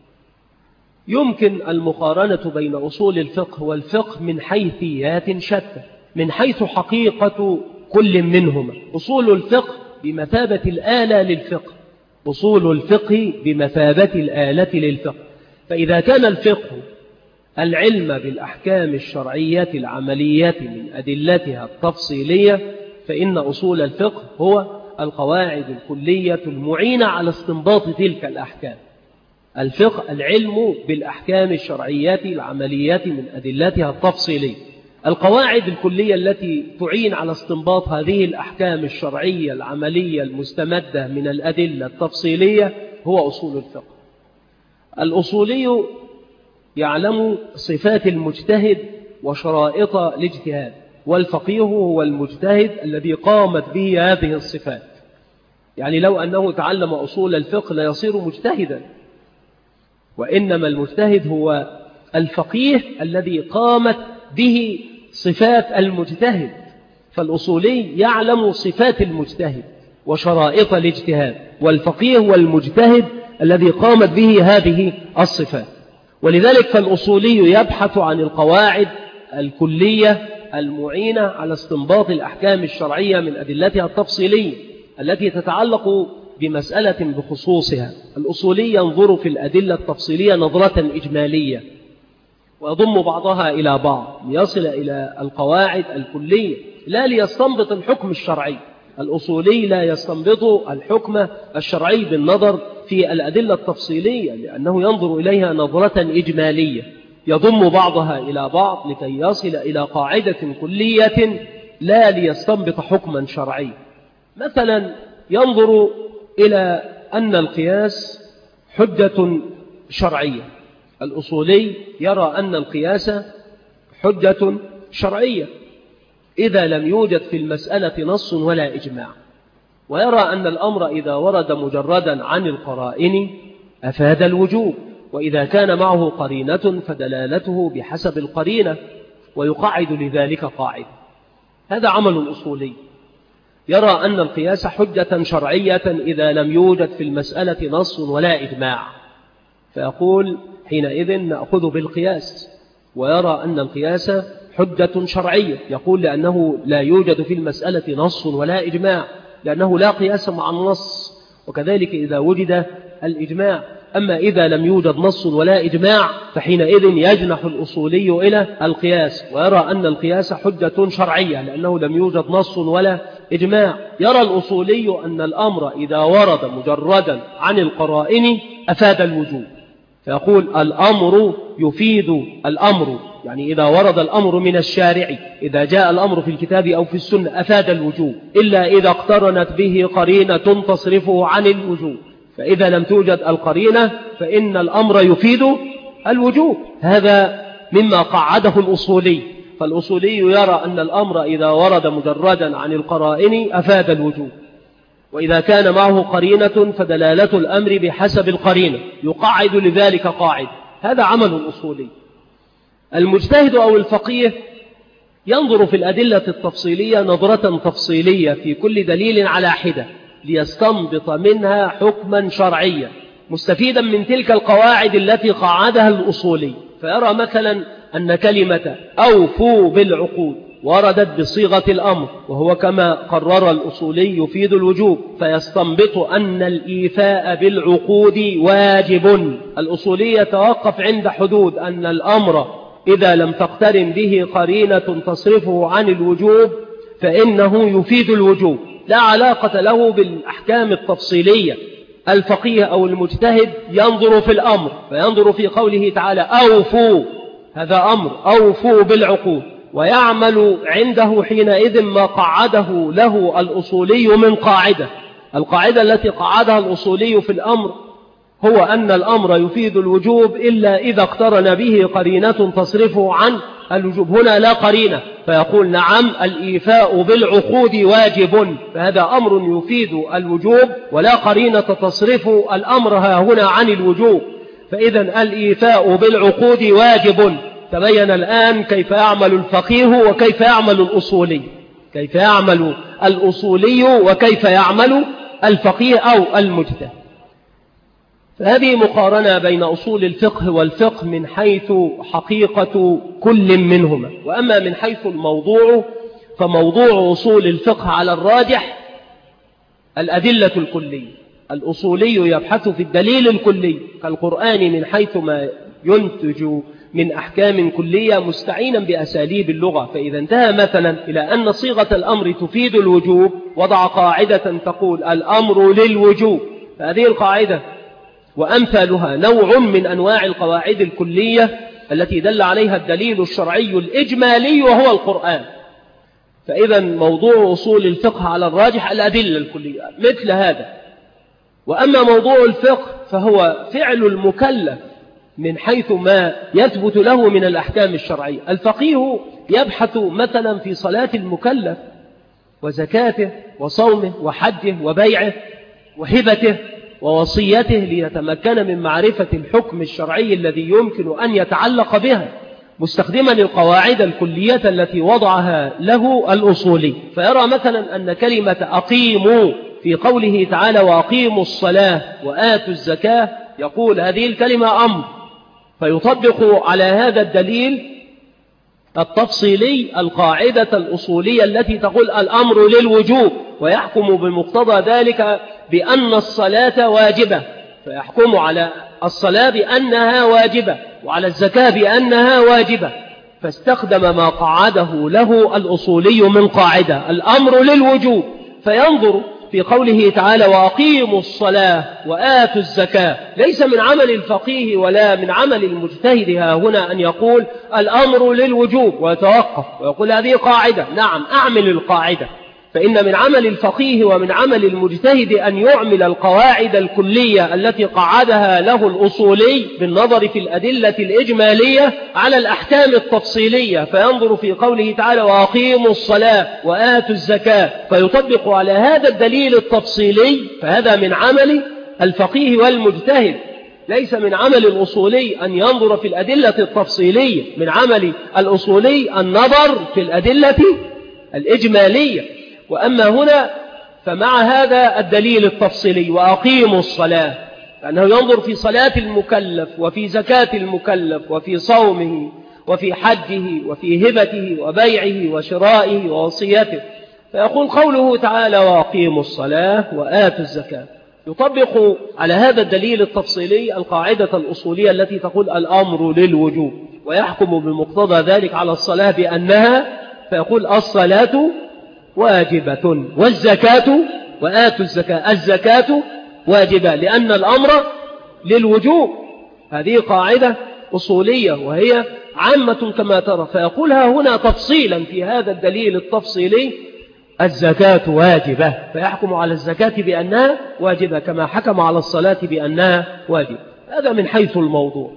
يمكن المقارنة بين أصول الفقه والفقه من حيثيات شتى، من حيث حقيقة كل منهما. أصول الفقه بمثابة الآلة للفقه، أصول الفقه بمثابة الآلة للفقه. فإذا كان الفقه العلم بالأحكام الشرعية العملية من أدلتها التفصيلية، فإن أصول الفقه هو القواعد الكلية المعينة على استنباط تلك الأحكام. الفقه العلم بالأحكام الشرعية العملية من أدلتها التفصيلية، القواعد الكلية التي تعين على استنباط هذه الأحكام الشرعية العملية المستمدة من الأدلة التفصيلية هو أصول الفقه. الأصولي يعلم صفات المجتهد وشرائط الاجتهاد، والفقيه هو المجتهد الذي قامت به هذه الصفات. يعني لو أنه تعلم أصول الفقه لا يصير مجتهدا، وإنما المجتهد هو الفقيه الذي قامت به صفات المجتهد. فالأصولي يعلم صفات المجتهد وشرائط الاجتهاد، والفقيه هو المجتهد الذي قامت به هذه الصفات. ولذلك فالأصولي يبحث عن القواعد الكلية المعينة على استنباط الأحكام الشرعية من أدلتها التفصيلية التي تتعلق بمسألة بخصوصها. الأصولي ينظر في الأدلة التفصيلية نظرة إجمالية ويضم بعضها إلى بعض ليصل إلى القواعد الكلية، لا ليستنبط الحكم الشرعي. الأصولي لا يستنبط الحكم الشرعي بالنظر في الأدلة التفصيلية، لأنه ينظر إليها نظرة إجمالية يضم بعضها إلى بعض لكي يصل إلى قاعدة كلية لا ليستنبط حكما شرعي. مثلا ينظر إلى أن القياس حجة شرعية، الأصولي يرى أن القياس حجة شرعية إذا لم يوجد في المسألة نص ولا إجماع، ويرى أن الأمر إذا ورد مجردا عن القرائن أفاد الوجوب، وإذا كان معه قرينة فدلالته بحسب القرينة، ويقعد لذلك قاعدة. هذا عمل الأصولي، يرى أن القياس حجة شرعية إذا لم يوجد في المسألة نص ولا إجماع، فيقول حينئذ نأخذ بالقياس. ويرى أن القياس حجة شرعية، يقول لأنه لا يوجد في المسألة نص ولا إجماع، لأنه لا قياس مع النص، وكذلك إذا وجد الإجماع. أما إذا لم يوجد نص ولا إجماع فحينئذ يجنح الأصولي إلى القياس، ويرى أن القياس حجة شرعية لأنه لم يوجد نص ولا إجماع. يرى الأصولي أن الأمر إذا ورد مجردا عن القرائن أفاد الوجوب، فيقول الأمر يفيد الأمر، يعني إذا ورد الأمر من الشارع، إذا جاء الأمر في الكتاب أو في السنة أفاد الوجوب، إلا إذا اقترنت به قرينة تصرفه عن الوجوب، فإذا لم توجد القرينة فإن الأمر يفيد الوجوب. هذا مما قعده الأصولي. فالأصولي يرى أن الأمر إذا ورد مجردا عن القرائن أفاد الوجوب، وإذا كان معه قرينة فدلالة الأمر بحسب القرينة، يقعد لذلك قاعد. هذا عمل الأصولي. المجتهد أو الفقيه ينظر في الأدلة التفصيلية نظرة تفصيلية في كل دليل على حدة ليستنبط منها حكما شرعيا مستفيدا من تلك القواعد التي قعدها الأصولي. فيرى مثلا أن كلمة أوفوا بالعقود وردت بصيغة الأمر، وهو كما قرر الأصولي يفيد الوجوب، فيستنبط أن الإيفاء بالعقود واجب. الأصولي يتوقف عند حدود أن الأمر إذا لم تقترن به قرينة تصرفه عن الوجوب فإنه يفيد الوجوب، لا علاقة له بالأحكام التفصيلية. الفقيه أو المجتهد ينظر في الأمر فينظر في قوله تعالى أوفوا، هذا أمر، أوفوا بالعقود، ويعمل عنده حينئذ ما قعده له الأصولي من قاعدة. القاعدة التي قعدها الأصولي في الأمر هو أن الأمر يفيد الوجوب إلا إذا اقترن به قرينة تصرفه عن الوجوب. هنا لا قرينة فيقول نعم الإيفاء بالعقود واجب، فهذا أمر يفيد الوجوب ولا قرينة تصرف الأمر هنا عن الوجوب، فإذا الإيفاء بالعقود واجب. تبين الآن كيف يعمل الفقيه وكيف يعمل الأصولي، كيف يعمل الأصولي وكيف يعمل الفقيه أو المجتهد. فهذه مقارنة بين أصول الفقه والفقه من حيث حقيقة كل منهما. وأما من حيث الموضوع فموضوع أصول الفقه على الراجح الأدلة الكلية. الأصولي يبحث في الدليل الكلي كالقرآن من حيث ما ينتج من أحكام كلية مستعينا بأساليب اللغة. فإذا انتهى مثلا إلى أن صيغة الأمر تفيد الوجوب وضع قاعدة تقول الأمر للوجوب، فهذه القاعدة وأمثالها نوع من أنواع القواعد الكلية التي دل عليها الدليل الشرعي الإجمالي وهو القرآن. فإذا موضوع أصول الفقه على الراجح الأدلة الكلية مثل هذا. وأما موضوع الفقه فهو فعل المكلف من حيث ما يثبت له من الأحكام الشرعية. الفقيه يبحث مثلا في صلاة المكلف وزكاته وصومه وحجه وبيعه وهبته ووصيته ليتمكن من معرفة الحكم الشرعي الذي يمكن أن يتعلق بها مستخدما القواعد الكلية التي وضعها له الأصولي. فيرى مثلا أن كلمة أقيموا في قوله تعالى وأقيموا الصلاة وآتوا الزكاة يقول هذه الكلمة أمر، فيطبق على هذا الدليل التفصيلي القاعدة الأصولية التي تقول الأمر للوجوب، ويحكم بمقتضى ذلك بأن الصلاة واجبة، فيحكم على الصلاة بأنها واجبة وعلى الزكاة بأنها واجبة. فاستخدم ما قعده له الأصولي من قاعدة الأمر للوجوب، فينظر في قوله تعالى وأقيموا الصلاة وآتوا الزكاة ليس من عمل الفقيه ولا من عمل المجتهد ها هنا أن يقول الأمر للوجوب ويتوقف ويقول هذه قاعدة، نعم أعمل القاعدة. فإن من عمل الفقيه ومن عمل المجتهد أن يعمل القواعد الكلية التي قعدها له الأصولي بالنظر في الأدلة الإجمالية على الأحكام التفصيلية، فينظر في قوله تعالى وأقيموا الصلاة وآتوا الزكاة فيطبق على هذا الدليل التفصيلي. فهذا من عمل الفقيه والمجتهد، ليس من عمل الأصولي أن ينظر في الأدلة التفصيلية. من عمل الأصولي النظر في الأدلة الإجمالية. وأما هنا فمع هذا الدليل التفصيلي وأقيموا الصلاة، لأنه ينظر في صلاة المكلف وفي زكاة المكلف وفي صومه وفي حجه وفي هبته وبيعه وشرائه ووصيته، فيقول قوله تعالى وأقيموا الصلاة وآتوا الزكاة يطبق على هذا الدليل التفصيلي القاعدة الأصولية التي تقول الأمر للوجوب، ويحكم بمقتضى ذلك على الصلاة بأنها، فيقول الصلاة واجبة والزكاة وآتوا الزكاة الزكاة واجبة لأن الأمر للوجوب. هذه قاعدة أصولية وهي عامة كما ترى. فيقولها هنا تفصيلا في هذا الدليل التفصيلي الزكاة واجبة، فيحكم على الزكاة بأنها واجبة كما حكم على الصلاة بأنها واجبة. هذا من حيث الموضوع.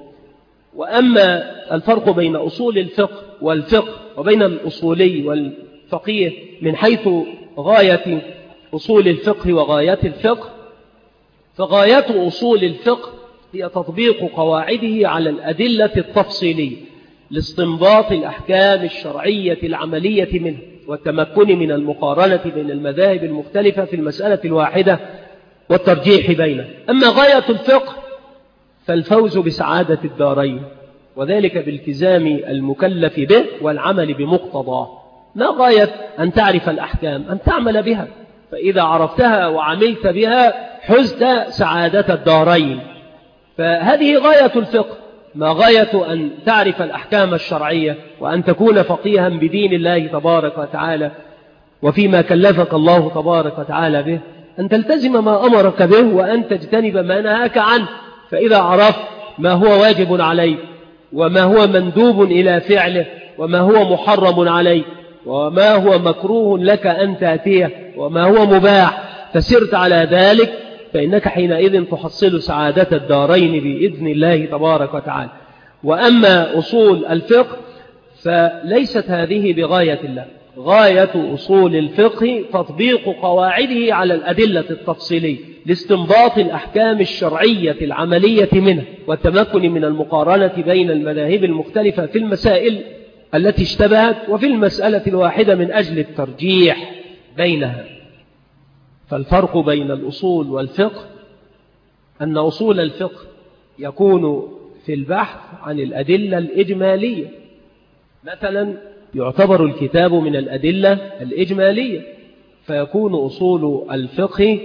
وأما الفرق بين أصول الفقه والفقه وبين الأصولي والفقيه من حيث غاية أصول الفقه وغايات الفقه، فغاية أصول الفقه هي تطبيق قواعده على الأدلة التفصيلية لاستنباط الأحكام الشرعية العملية منه والتمكن من المقارنة بين المذاهب المختلفة في المسألة الواحدة والترجيح بينها. أما غاية الفقه فالفوز بسعادة الدارين، وذلك بالتزام المكلف به والعمل بمقتضاه. ما غاية أن تعرف الأحكام؟ أن تعمل بها، فإذا عرفتها وعملت بها حزت سعادة الدارين. فهذه غاية الفقه. ما غاية أن تعرف الأحكام الشرعية وأن تكون فقيها بدين الله تبارك وتعالى وفيما كلفك الله تبارك وتعالى به، أن تلتزم ما أمرك به وأن تجتنب ما نهاك عنه. فإذا عرفت ما هو واجب عليك وما هو مندوب إلى فعله وما هو محرم عليك وما هو مكروه لك أن تأتيه وما هو مباح فسرت على ذلك، فإنك حينئذ تحصل سعادة الدارين بإذن الله تبارك وتعالى. وأما أصول الفقه فليست هذه بغاية الله. غاية أصول الفقه تطبيق قواعده على الأدلة التفصيلية لاستنباط الأحكام الشرعية العملية منه والتمكن من المقارنة بين المذاهب المختلفة في المسائل التي اشتبهت وفي المسألة الواحدة من أجل الترجيح بينها. فالفرق بين الأصول والفقه أن أصول الفقه يكون في البحث عن الأدلة الإجمالية. مثلا يعتبر الكتاب من الأدلة الإجمالية، فيكون أصول الفقه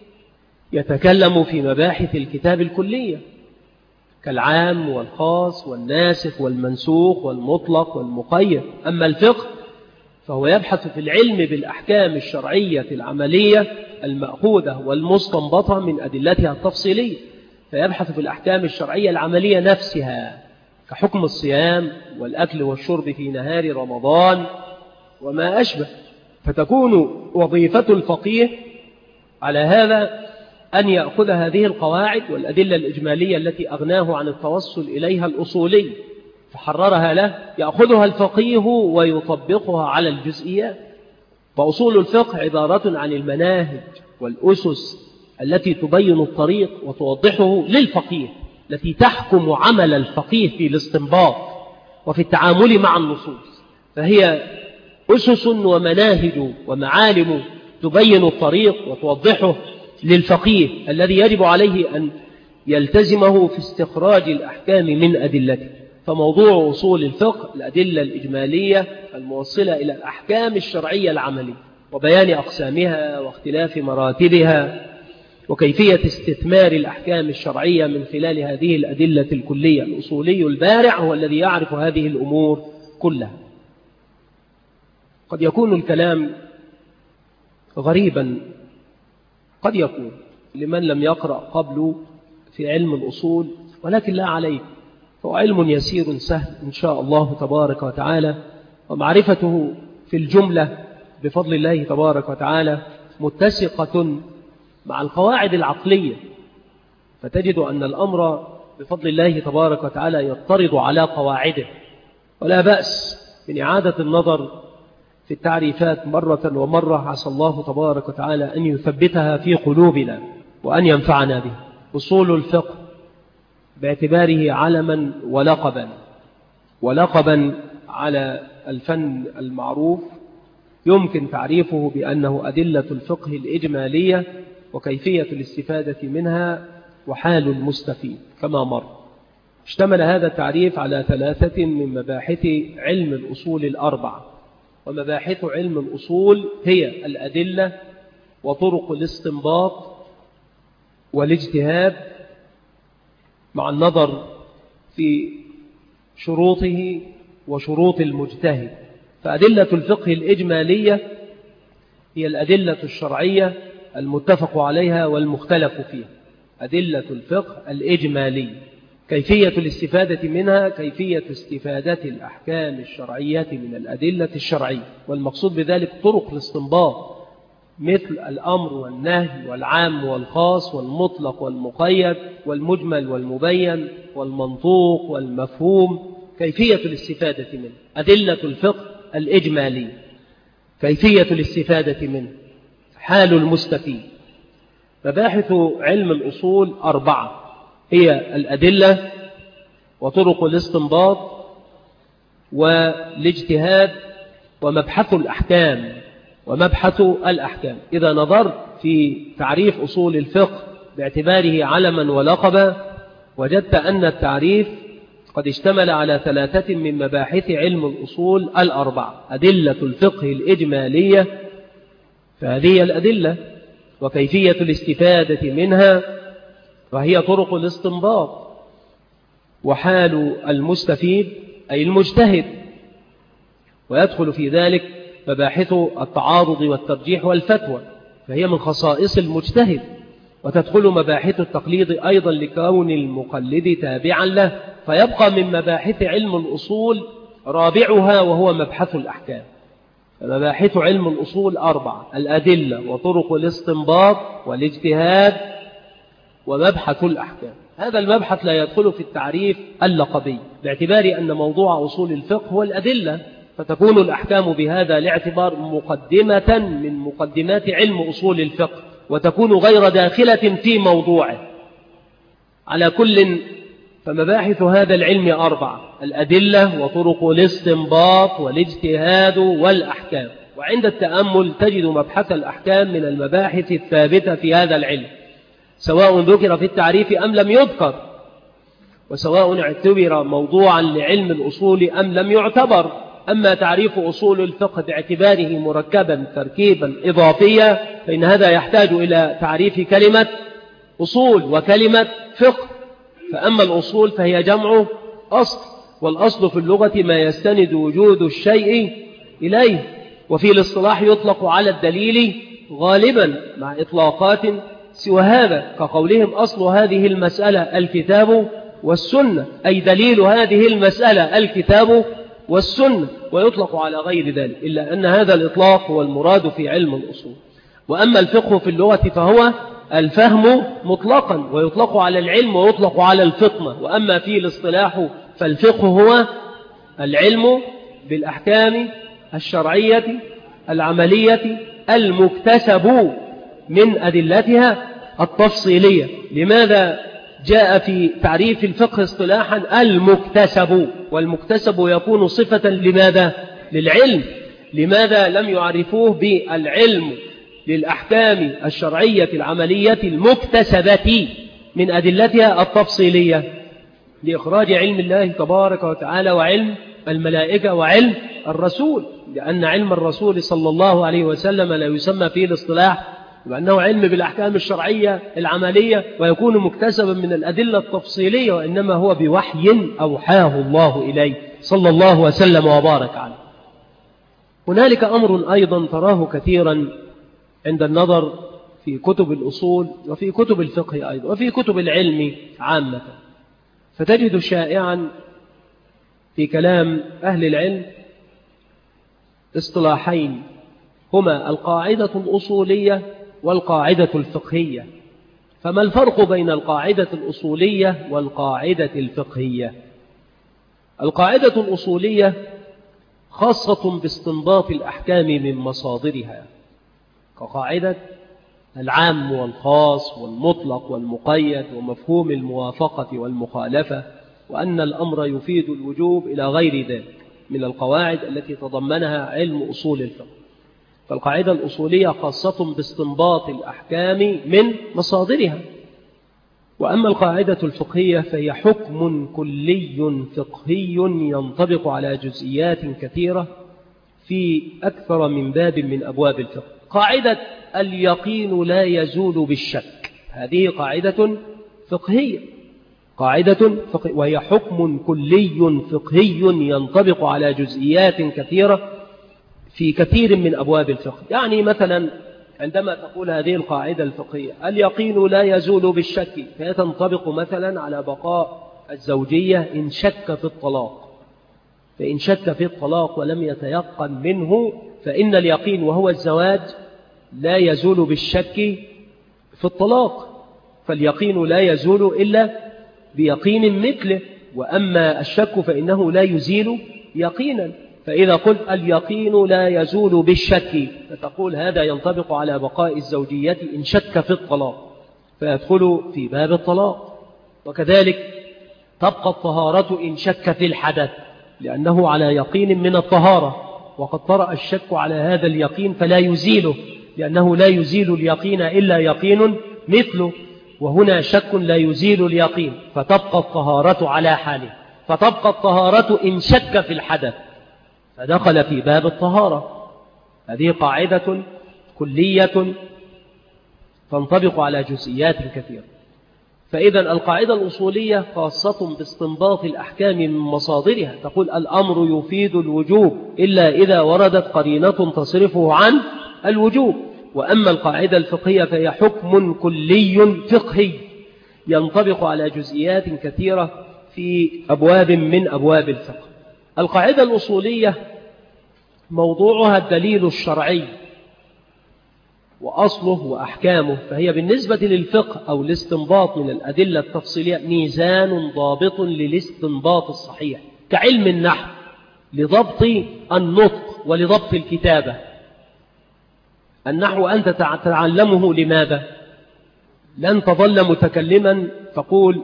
يتكلم في مباحث الكتاب الكلية كالعام والخاص والناسخ والمنسوخ والمطلق والمقيد. أما الفقه فهو يبحث في العلم بالأحكام الشرعية العملية المأخوذة والمستنبطة من أدلتها التفصيلية، فيبحث في الأحكام الشرعية العملية نفسها كحكم الصيام والأكل والشرب في نهار رمضان وما أشبه. فتكون وظيفة الفقيه على هذا أن يأخذ هذه القواعد والأدلة الإجمالية التي أغناه عن التوصل إليها الأصولي فحررها له، يأخذها الفقيه ويطبقها على الجزئيات. فأصول الفقه عبارة عن المناهج والأسس التي تبين الطريق وتوضحه للفقيه، التي تحكم عمل الفقيه في الاستنباط وفي التعامل مع النصوص. فهي أسس ومناهج ومعالم تبين الطريق وتوضحه للفقيه الذي يجب عليه أن يلتزمه في استخراج الأحكام من أدلته. فموضوع أصول الفقه الأدلة الإجمالية الموصلة إلى الأحكام الشرعية العملية وبيان أقسامها واختلاف مراتبها وكيفية استثمار الأحكام الشرعية من خلال هذه الأدلة الكلية. الأصولي البارع هو الذي يعرف هذه الأمور كلها. قد يكون الكلام غريبا، قد يكون لمن لم يقرأ قبل في علم الأصول، ولكن لا عليه، فهو علم يسير سهل إن شاء الله تبارك وتعالى، ومعرفته في الجملة بفضل الله تبارك وتعالى متسقة مع القواعد العقلية، فتجد أن الأمر بفضل الله تبارك وتعالى يضطرد على قواعده. ولا بأس من إعادة النظر في التعريفات مرة ومرة، عسى الله تبارك وتعالى أن يثبتها في قلوبنا وأن ينفعنا به. أصول الفقه باعتباره علما ولقبا ولقبا على الفن المعروف يمكن تعريفه بأنه أدلة الفقه الإجمالية وكيفية الاستفادة منها وحال المستفيد كما مر. اشتمل هذا التعريف على ثلاثة من مباحث علم الأصول الأربعة. ومباحث علم الأصول هي الأدلة وطرق الاستنباط والاجتهاد مع النظر في شروطه وشروط المجتهد. فأدلة الفقه الإجمالية هي الأدلة الشرعية المتفق عليها والمختلف فيها. أدلة الفقه الإجمالية كيفية الاستفادة منها، كيفية استفادة الأحكام الشرعية من الأدلة الشرعية، والمقصود بذلك طرق الاستنباط مثل الأمر والنهي والعام والخاص والمطلق والمقيد والمجمل والمبين والمنطوق والمفهوم، كيفية الاستفادة منه. أدلة الفقه الإجمالي كيفية الاستفادة منه، حال المستفيد. مباحث علم الأصول أربعة. هي الأدلة وطرق الاستنباط والاجتهاد ومبحث الأحكام ومبحث الأحكام. إذا نظرت في تعريف أصول الفقه باعتباره علما ولقبا وجدت أن التعريف قد اشتمل على ثلاثة من مباحث علم الأصول الأربعة: أدلة الفقه الإجمالية، فهذه الأدلة وكيفية الاستفادة منها، وهي طرق الاستنباط، وحال المستفيد أي المجتهد، ويدخل في ذلك مباحث التعارض والترجيح والفتوى، فهي من خصائص المجتهد، وتدخل مباحث التقليد أيضا لكون المقلد تابعا له، فيبقى من مباحث علم الأصول رابعها وهو مبحث الأحكام. فمباحث علم الأصول أربعة: الأدلة وطرق الاستنباط والاجتهاد ومبحث الأحكام. هذا المبحث لا يدخل في التعريف اللقبي باعتبار أن موضوع أصول الفقه هو الأدلة، فتكون الأحكام بهذا الاعتبار مقدمة من مقدمات علم أصول الفقه، وتكون غير داخلة في موضوعه. على كل فمباحث هذا العلم أربعة: الأدلة وطرق الاستنباط والاجتهاد والأحكام. وعند التأمل تجد مبحث الأحكام من المباحث الثابتة في هذا العلم، سواء ذكر في التعريف أم لم يذكر، وسواء اعتبر موضوعا لعلم الأصول أم لم يعتبر. أما تعريف أصول الفقه باعتباره مركبا تركيبا إضافيا فإن هذا يحتاج إلى تعريف كلمة أصول وكلمة فقه. فأما الأصول فهي جمع أصل، والأصل في اللغة ما يستند وجود الشيء إليه، وفي الاصطلاح يطلق على الدليل غالبا مع إطلاقات سوى هذا، كقولهم أصل هذه المسألة الكتاب والسنة، أي دليل هذه المسألة الكتاب والسنة، ويطلق على غير ذلك، إلا أن هذا الإطلاق هو المراد في علم الأصول. وأما الفقه في اللغة فهو الفهم مطلقا، ويطلق على العلم ويطلق على الفطنة. وأما في الاصطلاح فالفقه هو العلم بالأحكام الشرعية العملية المكتسب من أدلتها التفصيلية. لماذا جاء في تعريف الفقه اصطلاحا المكتسب؟ والمكتسب يكون صفة لماذا؟ للعلم. لماذا لم يعرفوه بالعلم للأحكام الشرعية العملية المكتسبة من أدلتها التفصيلية؟ لإخراج علم الله تبارك وتعالى وعلم الملائكة وعلم الرسول، لأن علم الرسول صلى الله عليه وسلم لا يسمى فيه الاصطلاح وأنه علم بالأحكام الشرعية العملية ويكون مكتسبا من الأدلة التفصيلية، وإنما هو بوحي أوحاه الله إليه صلى الله وسلم وبارك عليه. هنالك أمر أيضا تراه كثيرا عند النظر في كتب الأصول وفي كتب الفقه أيضا وفي كتب العلم عامة، فتجد شائعا في كلام أهل العلم اصطلاحين هما القاعدة الأصولية والقاعدة الفقهية. فما الفرق بين القاعدة الأصولية والقاعدة الفقهية؟ القاعدة الأصولية خاصة باستنباط الأحكام من مصادرها، كقاعدة العام والخاص والمطلق والمقيد ومفهوم الموافقة والمخالفة، وأن الأمر يفيد الوجوب إلى غير ذلك من القواعد التي تضمنها علم أصول الفقه. فالقاعدة الأصولية خاصة باستنباط الأحكام من مصادرها. وأما القاعدة الفقهية فهي حكم كلي فقهي ينطبق على جزئيات كثيرة في أكثر من باب من أبواب الفقه. قاعدة اليقين لا يزول بالشك، هذه قاعدة فقهية، قاعدة فقهية وهي حكم كلي فقهي ينطبق على جزئيات كثيرة في كثير من أبواب الفقه. يعني مثلا عندما تقول هذه القاعدة الفقهية اليقين لا يزول بالشك، فهي تنطبق مثلا على بقاء الزوجية إن شك في الطلاق، فإن شك في الطلاق ولم يتيقن منه فإن اليقين وهو الزواج لا يزول بالشك في الطلاق، فاليقين لا يزول إلا بيقين مثله، وأما الشك فإنه لا يزيل يقينا. فإذا قلت اليقين لا يزول بالشك فتقول هذا ينطبق على بقاء الزوجية إن شك في الطلاق، فيدخل في باب الطلاق. وكذلك تبقى الطهارة إن شك في الحدث، لأنه على يقين من الطهارة، وقد طرأ الشك على هذا اليقين فلا يزيله، لأنه لا يزيل اليقين إلا يقين مثله، وهنا شك لا يزيل اليقين، فتبقى الطهارة على حاله. فتبقى الطهارة إن شك في الحدث، فدخل في باب الطهارة. هذه قاعدة كلية تنطبق على جزئيات كثيرة. فإذا القاعدة الأصولية خاصة باستنباط الأحكام من مصادرها، تقول الأمر يفيد الوجوب إلا إذا وردت قرينة تصرفه عن الوجوب. وأما القاعدة الفقهية فهي حكم كلي فقهي ينطبق على جزئيات كثيرة في أبواب من أبواب الفقه. القاعدة الأصولية موضوعها الدليل الشرعي وأصله وأحكامه، فهي بالنسبة للفقه أو الاستنباط من الأدلة التفصيلية ميزان ضابط للاستنباط الصحيح، كعلم النحو لضبط النطق ولضبط الكتابة. النحو أنت تتعلمه لماذا؟ لن تظل متكلما فقول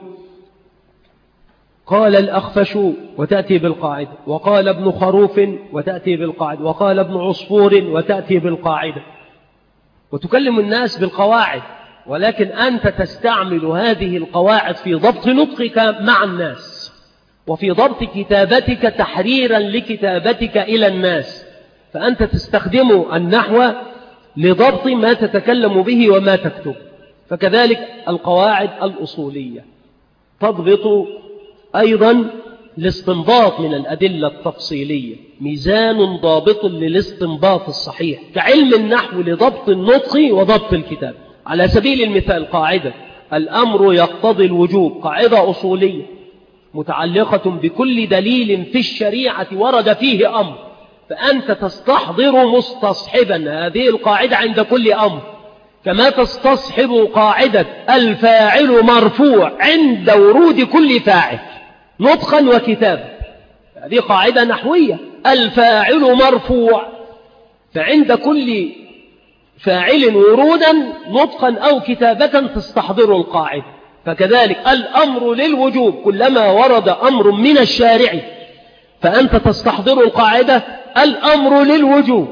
قال الأخفش وتأتي بالقاعدة، وقال ابن خروف وتأتي بالقاعدة، وقال ابن عصفور وتأتي بالقاعدة، وتكلم الناس بالقواعد، ولكن أنت تستعمل هذه القواعد في ضبط نطقك مع الناس، وفي ضبط كتابتك تحريرا لكتابتك إلى الناس. فأنت تستخدم النحو لضبط ما تتكلم به وما تكتب. فكذلك القواعد الأصولية تضبط أيضا الاستنباط من الأدلة التفصيلية، ميزان ضابط للاستنباط الصحيح، كعلم النحو لضبط النطق وضبط الكتاب. على سبيل المثال قاعدة الأمر يقتضي الوجوب، قاعدة أصولية متعلقة بكل دليل في الشريعة ورد فيه أمر، فأنت تستحضر مستصحبا هذه القاعدة عند كل أمر، كما تستصحب قاعدة الفاعل مرفوع عند ورود كل فاعل نطقا وكتابا. هذه قاعدة نحوية، الفاعل مرفوع، فعند كل فاعل ورودا نطقا أو كتابة تستحضر القاعدة. فكذلك الأمر للوجوب، كلما ورد أمر من الشارع فأنت تستحضر القاعدة الأمر للوجوب.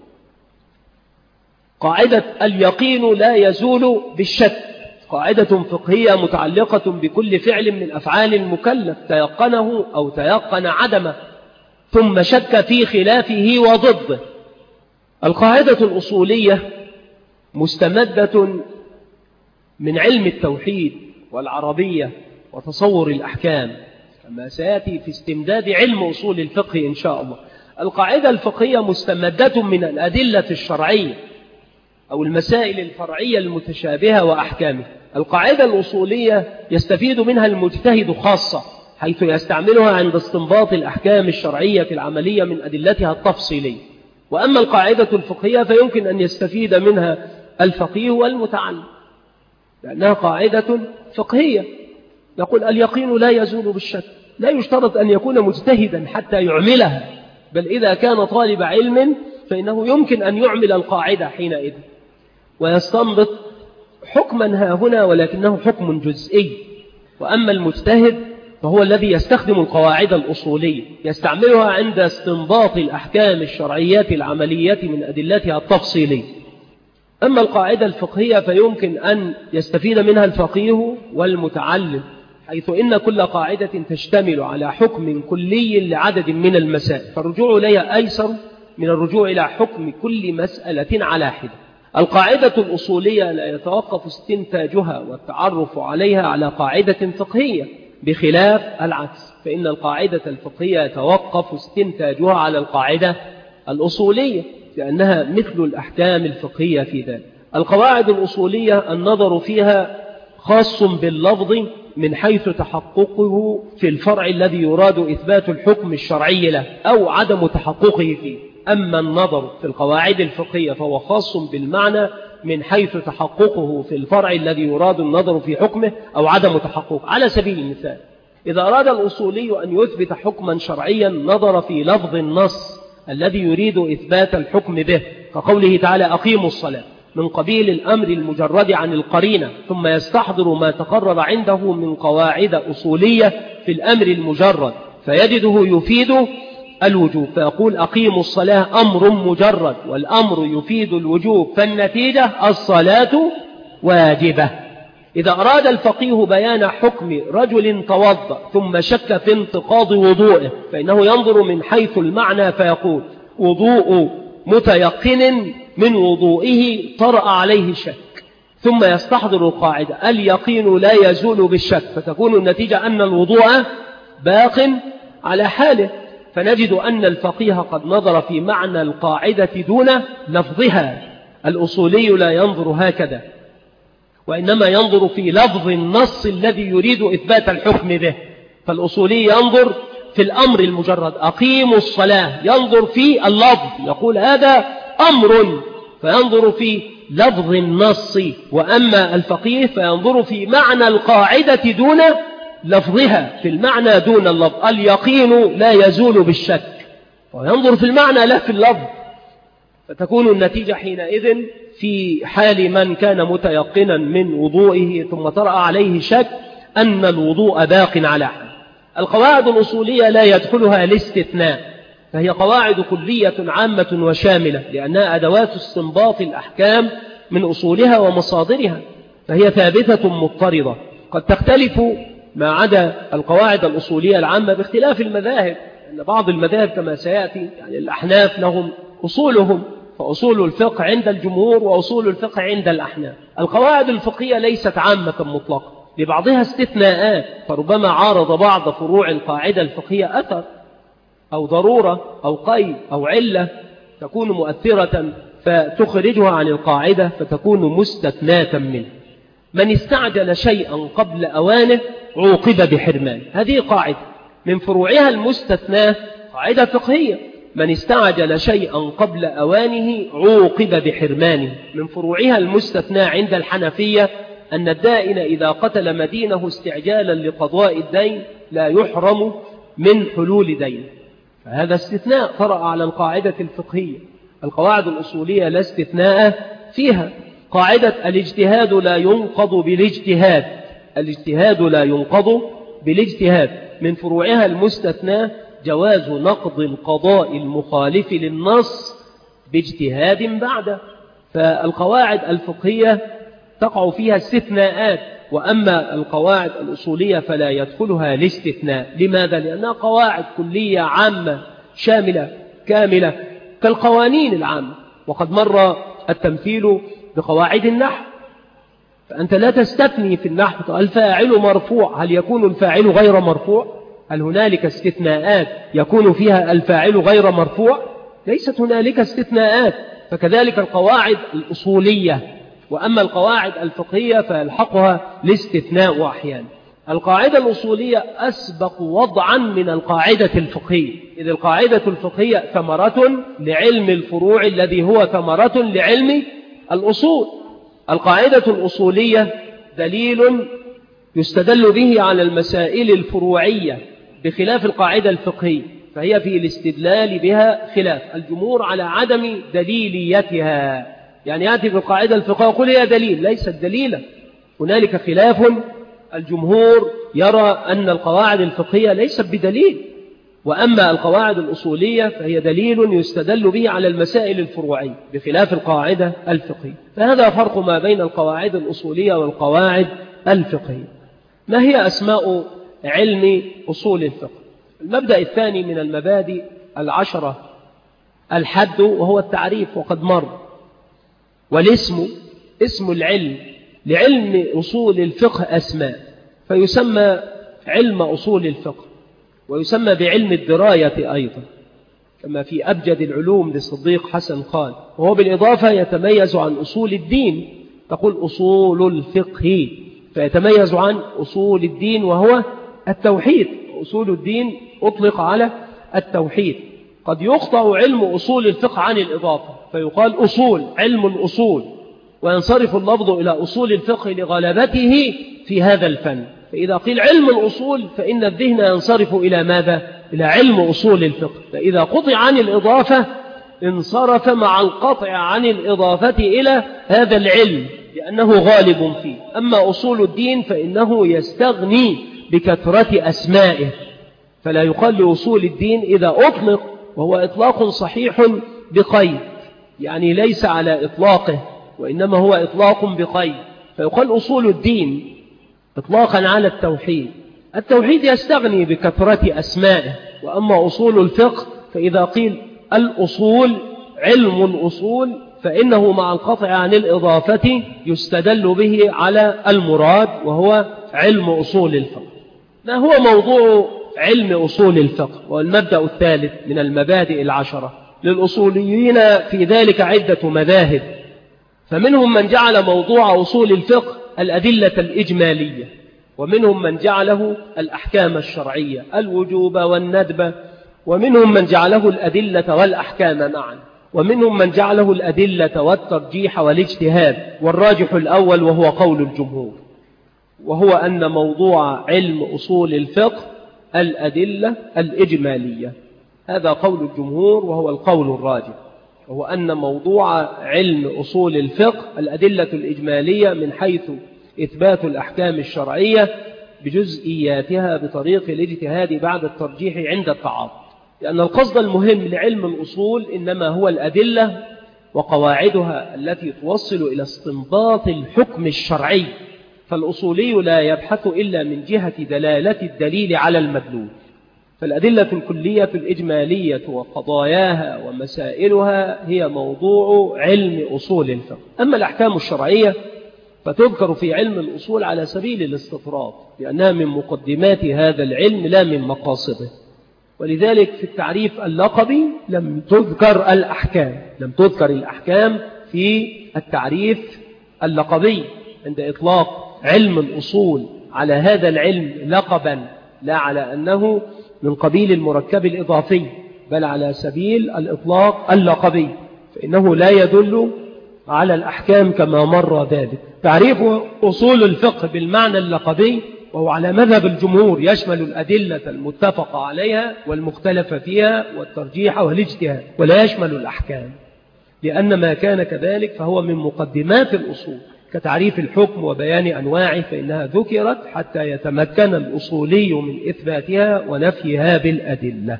قاعدة اليقين لا يزول بالشك، قاعدة فقهية متعلقة بكل فعل من أفعال المكلف تيقنه أو تيقن عدمه ثم شك في خلافه وضده. القاعدة الأصولية مستمدة من علم التوحيد والعربية وتصور الأحكام، كما سيأتي في استمداد علم أصول الفقه إن شاء الله. القاعدة الفقهية مستمدة من الأدلة الشرعية أو المسائل الفرعية المتشابهة وأحكامها. القاعدة الأصولية يستفيد منها المجتهد خاصة، حيث يستعملها عند استنباط الأحكام الشرعية العملية من أدلتها التفصيلية. وأما القاعدة الفقهية فيمكن أن يستفيد منها الفقيه والمتعلم، لأنها قاعدة فقهية. يقول اليقين لا يزول بالشك، لا يشترط أن يكون مجتهدا حتى يعملها، بل إذا كان طالب علم فإنه يمكن أن يعمل القاعدة حينئذ ويستنبط حكما ها هنا، ولكنه حكم جزئي. وأما المجتهد فهو الذي يستخدم القواعد الأصولية، يستعملها عند استنباط الأحكام الشرعيات العملية من أدلتها التفصيلية. أما القاعدة الفقهية فيمكن أن يستفيد منها الفقيه والمتعلم، حيث إن كل قاعدة تشتمل على حكم كلي لعدد من المسائل، فالرجوع إليها أيسر من الرجوع إلى حكم كل مسألة على حدة. القاعدة الأصولية لا يتوقف استنتاجها والتعرف عليها على قاعدة فقهية، بخلاف العكس، فإن القاعدة الفقهية يتوقف استنتاجها على القاعدة الأصولية، لأنها مثل الأحكام الفقهية في ذلك. القواعد الأصولية النظر فيها خاص باللفظ من حيث تحققه في الفرع الذي يراد إثبات الحكم الشرعي له أو عدم تحققه فيه. أما النظر في القواعد الفقهية فهو خاص بالمعنى من حيث تحققه في الفرع الذي يراد النظر في حكمه أو عدم تحققه. على سبيل المثال، إذا أراد الأصولي أن يثبت حكما شرعيا نظر في لفظ النص الذي يريد إثبات الحكم به، كقوله تعالى أقيموا الصلاة، من قبيل الأمر المجرد عن القرينة، ثم يستحضر ما تقرر عنده من قواعد أصولية في الأمر المجرد فيجده يفيد الوجوب، فيقول أقيموا الصلاة أمر مجرد والأمر يفيد الوجوب، فالنتيجة الصلاة واجبة. إذا أراد الفقيه بيان حكم رجل توضأ ثم شك في انتقاض وضوئه فإنه ينظر من حيث المعنى فيقول وضوء متيقن من وضوئه طرأ عليه شك، ثم يستحضر القاعدة اليقين لا يزول بالشك، فتكون النتيجة أن الوضوء باق على حاله. فنجد أن الفقيه قد نظر في معنى القاعدة دون لفظها. الأصولي لا ينظر هكذا، وإنما ينظر في لفظ النص الذي يريد إثبات الحكم به. فالأصولي ينظر في الأمر المجرد أقيموا الصلاة، ينظر في اللفظ يقول هذا أمر فينظر في لفظ النص، وأما الفقيه فينظر في معنى القاعدة دون لفظها، في المعنى دون اللفظ. اليقين لا يزول بالشك، وينظر في المعنى لا في اللفظ، فتكون النتيجة حينئذ في حال من كان متيقنا من وضوئه ثم طرأ عليه شك أن الوضوء باق على حال. القواعد الأصولية لا يدخلها الاستثناء، فهي قواعد كلية عامة وشاملة، لأنها أدوات استنباط الأحكام من أصولها ومصادرها، فهي ثابتة مضطردة. قد تختلف ما عدا القواعد الأصولية العامة باختلاف المذاهب، أن بعض المذاهب كما سيأتي يعني الأحناف لهم أصولهم، فأصول الفقه عند الجمهور وأصول الفقه عند الأحناف. القواعد الفقهية ليست عامة مطلقة، لبعضها استثناءات، فربما عارض بعض فروع القاعدة الفقهية أثر أو ضرورة أو قيد أو علة تكون مؤثرة فتخرجها عن القاعدة فتكون مستثناة منه. من استعجل شيئا قبل أوانه عوقب بحرمان، هذه قاعدة من فروعها المستثناة، قاعدة فقهية. من استعجل شيئا قبل أوانه عوقب بحرمانه. من فروعها المستثنى عند الحنفية أن الدائن إذا قتل مدينه استعجالا لقضاء الدين لا يحرم من حلول دين، فهذا استثناء طرأ على القاعدة الفقهية. القواعد الأصولية لا استثناء فيها. قاعدة الاجتهاد لا ينقض بالاجتهاد، الاجتهاد لا ينقض بالاجتهاد. من فروعها المستثنى جواز نقض القضاء المخالف للنص باجتهاد بعده. فالقواعد الفقهية تقع فيها استثناءات، وأما القواعد الأصولية فلا يدخلها الاستثناء. لماذا؟ لأنها قواعد كلية عامة شاملة كاملة كالقوانين العامة. وقد مر التمثيل بقواعد النحو، فأنت لا تستثني في النحو الفاعل مرفوع، هل يكون الفاعل غير مرفوع؟ هل هنالك استثناءات يكون فيها الفاعل غير مرفوع؟ ليست هنالك استثناءات. فكذلك القواعد الأصولية. وأما القواعد الفقهية فيلحقها الاستثناء أحيانا. القاعدة الأصولية أسبق وضعا من القاعدة الفقهية، إذ القاعدة الفقهية ثمرة لعلم الفروع الذي هو ثمرة لعلم الأصول. القاعدة الأصولية دليل يستدل به على المسائل الفروعية بخلاف القاعدة الفقهية، فهي في الاستدلال بها خلاف. الجمهور على عدم دليليتها، يعني يأتي في القاعدة الفقهية ويقول هي دليل، ليست دليلا. هنالك خلاف، الجمهور يرى أن القواعد الفقهية ليست بدليل، وأما القواعد الأصولية فهي دليل يستدل به على المسائل الفروعية بخلاف القاعدة الفقهية. فهذا فرق ما بين القواعد الأصولية والقواعد الفقهية. ما هي أسماء علم أصول الفقه؟ المبدأ الثاني من المبادئ العشرة الحد، وهو التعريف وقد مر. والاسم اسم العلم، لعلم أصول الفقه أسماء، فيسمى علم أصول الفقه، ويسمى بعلم الدراية أيضا، كما في أبجد العلوم للصديق حسن خان. وهو بالإضافة يتميز عن أصول الدين، تقول أصول الفقه، فيتميز عن أصول الدين وهو التوحيد. أصول الدين أطلق على التوحيد. قد يقطع علم أصول الفقه عن الإضافة فيقال أصول، علم الأصول، وينصرف اللفظ إلى أصول الفقه لغلبته في هذا الفن. فإذا قيل علم الأصول فإن الذهن ينصرف إلى ماذا؟ إلى علم أصول الفقه. فإذا قطع عن الإضافة انصرف مع القطع عن الإضافة إلى هذا العلم لأنه غالب فيه. أما أصول الدين فإنه يستغني بكثرة أسمائه، فلا يقال لأصول الدين إذا أطلق، وهو إطلاق صحيح بقيد، يعني ليس على إطلاقه وإنما هو إطلاق بقيد، فيقال أصول الدين إطلاقا على التوحيد. التوحيد يستغني بكثرة أسمائه. وأما أصول الفقه فإذا قيل الأصول علم الأصول فإنه مع القطع عن الإضافة يستدل به على المراد وهو علم أصول الفقه. ما هو موضوع علم أصول الفقه؟ والمبدأ الثالث من المبادئ العشرة. للأصوليين في ذلك عدة مذاهب، فمنهم من جعل موضوع أصول الفقه الأدلة الإجمالية، ومنهم من جعله الأحكام الشرعية الوجوب والندب، ومنهم من جعله الأدلة والأحكام معا، ومنهم من جعله الأدلة والترجيح والاجتهاد، والراجح الأول وهو قول الجمهور، وهو أن موضوع علم أصول الفقه الأدلة الإجمالية. هذا قول الجمهور وهو القول الراجح، وهو أن موضوع علم أصول الفقه الأدلة الإجمالية من حيث إثبات الأحكام الشرعية بجزئياتها بطريق الاجتهاد بعد الترجيح عند التعارض، لأن القصد المهم لعلم الأصول إنما هو الأدلة وقواعدها التي توصل إلى استنباط الحكم الشرعي. فالأصولي لا يبحث إلا من جهة دلالة الدليل على المدلول. فالأدلة الكلية الإجمالية وقضاياها ومسائلها هي موضوع علم أصول الفقه. أما الأحكام الشرعية فتذكر في علم الأصول على سبيل الاستطراد، لأنها من مقدمات هذا العلم لا من مقاصده. ولذلك في التعريف اللقبي لم تذكر الأحكام، لم تذكر الأحكام في التعريف اللقبي عند إطلاق علم الأصول على هذا العلم لقبا، لا على أنه من قبيل المركب الإضافي، بل على سبيل الإطلاق اللقبي، فإنه لا يدل على الأحكام كما مر ذلك. تعريف أصول الفقه بالمعنى اللقبي وهو على مذهب الجمهور يشمل الأدلة المتفق عليها والمختلف فيها والترجيح والاجتهاد، ولا يشمل الأحكام، لأن ما كان كذلك فهو من مقدمات الأصول كتعريف الحكم وبيان أنواعه، فإنها ذكرت حتى يتمكن الأصولي من إثباتها ونفيها بالأدلة.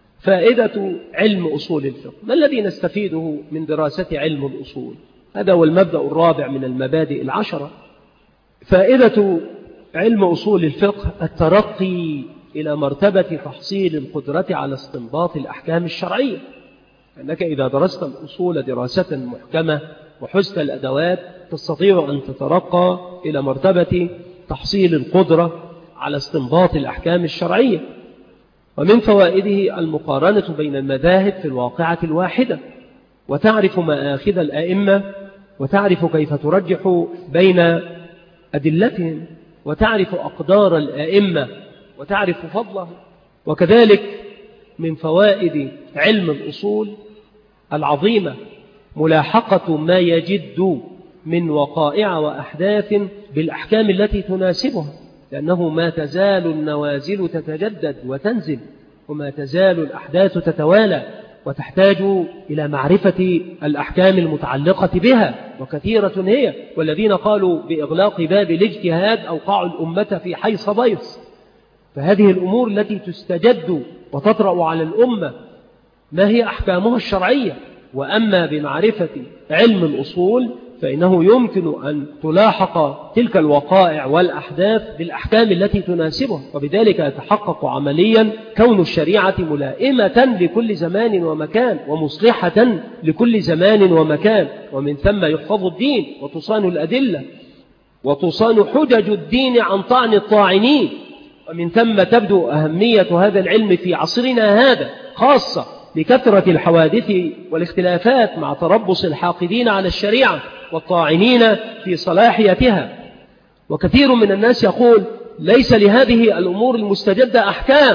فائدة علم أصول الفقه، ما الذي نستفيده من دراسة علم الأصول؟ هذا هو المبدأ الرابع من المبادئ العشرة. فائدة علم أصول الفقه الترقي إلى مرتبة تحصيل القدرة على استنباط الأحكام الشرعية، أنك إذا درست الأصول دراسة محكمة وحزت الأدوات تستطيع أن تترقى إلى مرتبة تحصيل القدرة على استنباط الأحكام الشرعية. ومن فوائده المقارنة بين المذاهب في الواقعة الواحدة، وتعرف مآخذ الأئمة، وتعرف كيف ترجح بين أدلتهم، وتعرف أقدار الأئمة، وتعرف فضله. وكذلك من فوائد علم الأصول العظيمة ملاحقة ما يجد من وقائع وأحداث بالأحكام التي تناسبها، لأنه ما تزال النوازل تتجدد وتنزل، وما تزال الأحداث تتوالى، وتحتاج إلى معرفة الأحكام المتعلقة بها، وكثيرة هي. والذين قالوا بإغلاق باب الاجتهاد أوقعوا الأمة في حيص بيص. فهذه الأمور التي تستجد وتطرأ على الأمة ما هي أحكامها الشرعية. وأما بمعرفة علم الأصول فإنه يمكن أن تلاحق تلك الوقائع والأحداث بالأحكام التي تناسبها، وبذلك يتحقق عمليا كون الشريعة ملائمة لكل زمان ومكان، ومصلحة لكل زمان ومكان، ومن ثم يحفظ الدين وتصان الأدلة، وتصان حجج الدين عن طعن الطاعنين. ومن ثم تبدو أهمية هذا العلم في عصرنا هذا، خاصة لكثرة الحوادث والاختلافات مع تربص الحاقدين على الشريعة والطاعنين في صلاحيتها. وكثير من الناس يقول ليس لهذه الأمور المستجدة أحكام،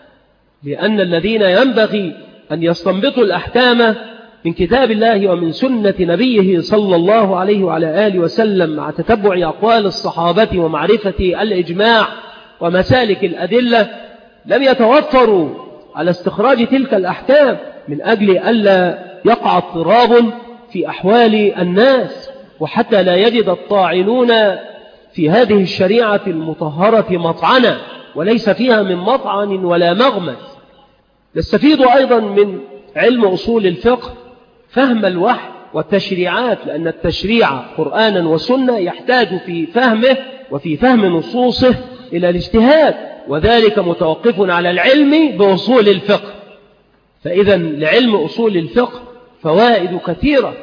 لأن الذين ينبغي أن يستنبطوا الأحكام من كتاب الله ومن سنة نبيه صلى الله عليه وعلى آله وسلم مع تتبع أقوال الصحابة ومعرفة الإجماع ومسالك الأدلة لم يتوفروا على استخراج تلك الأحكام، من أجل ألا يقع اضطراب في أحوال الناس، وحتى لا يجد الطاعنون في هذه الشريعة المطهرة مطعنا وليس فيها من مطعن ولا مغمز. نستفيد أيضا من علم أصول الفقه فهم الوحي والتشريعات، لأن التشريع قرآنا وسنة يحتاج في فهمه وفي فهم نصوصه إلى الاجتهاد، وذلك متوقف على العلم بأصول الفقه. فإذا لعلم أصول الفقه فوائد كثيرة،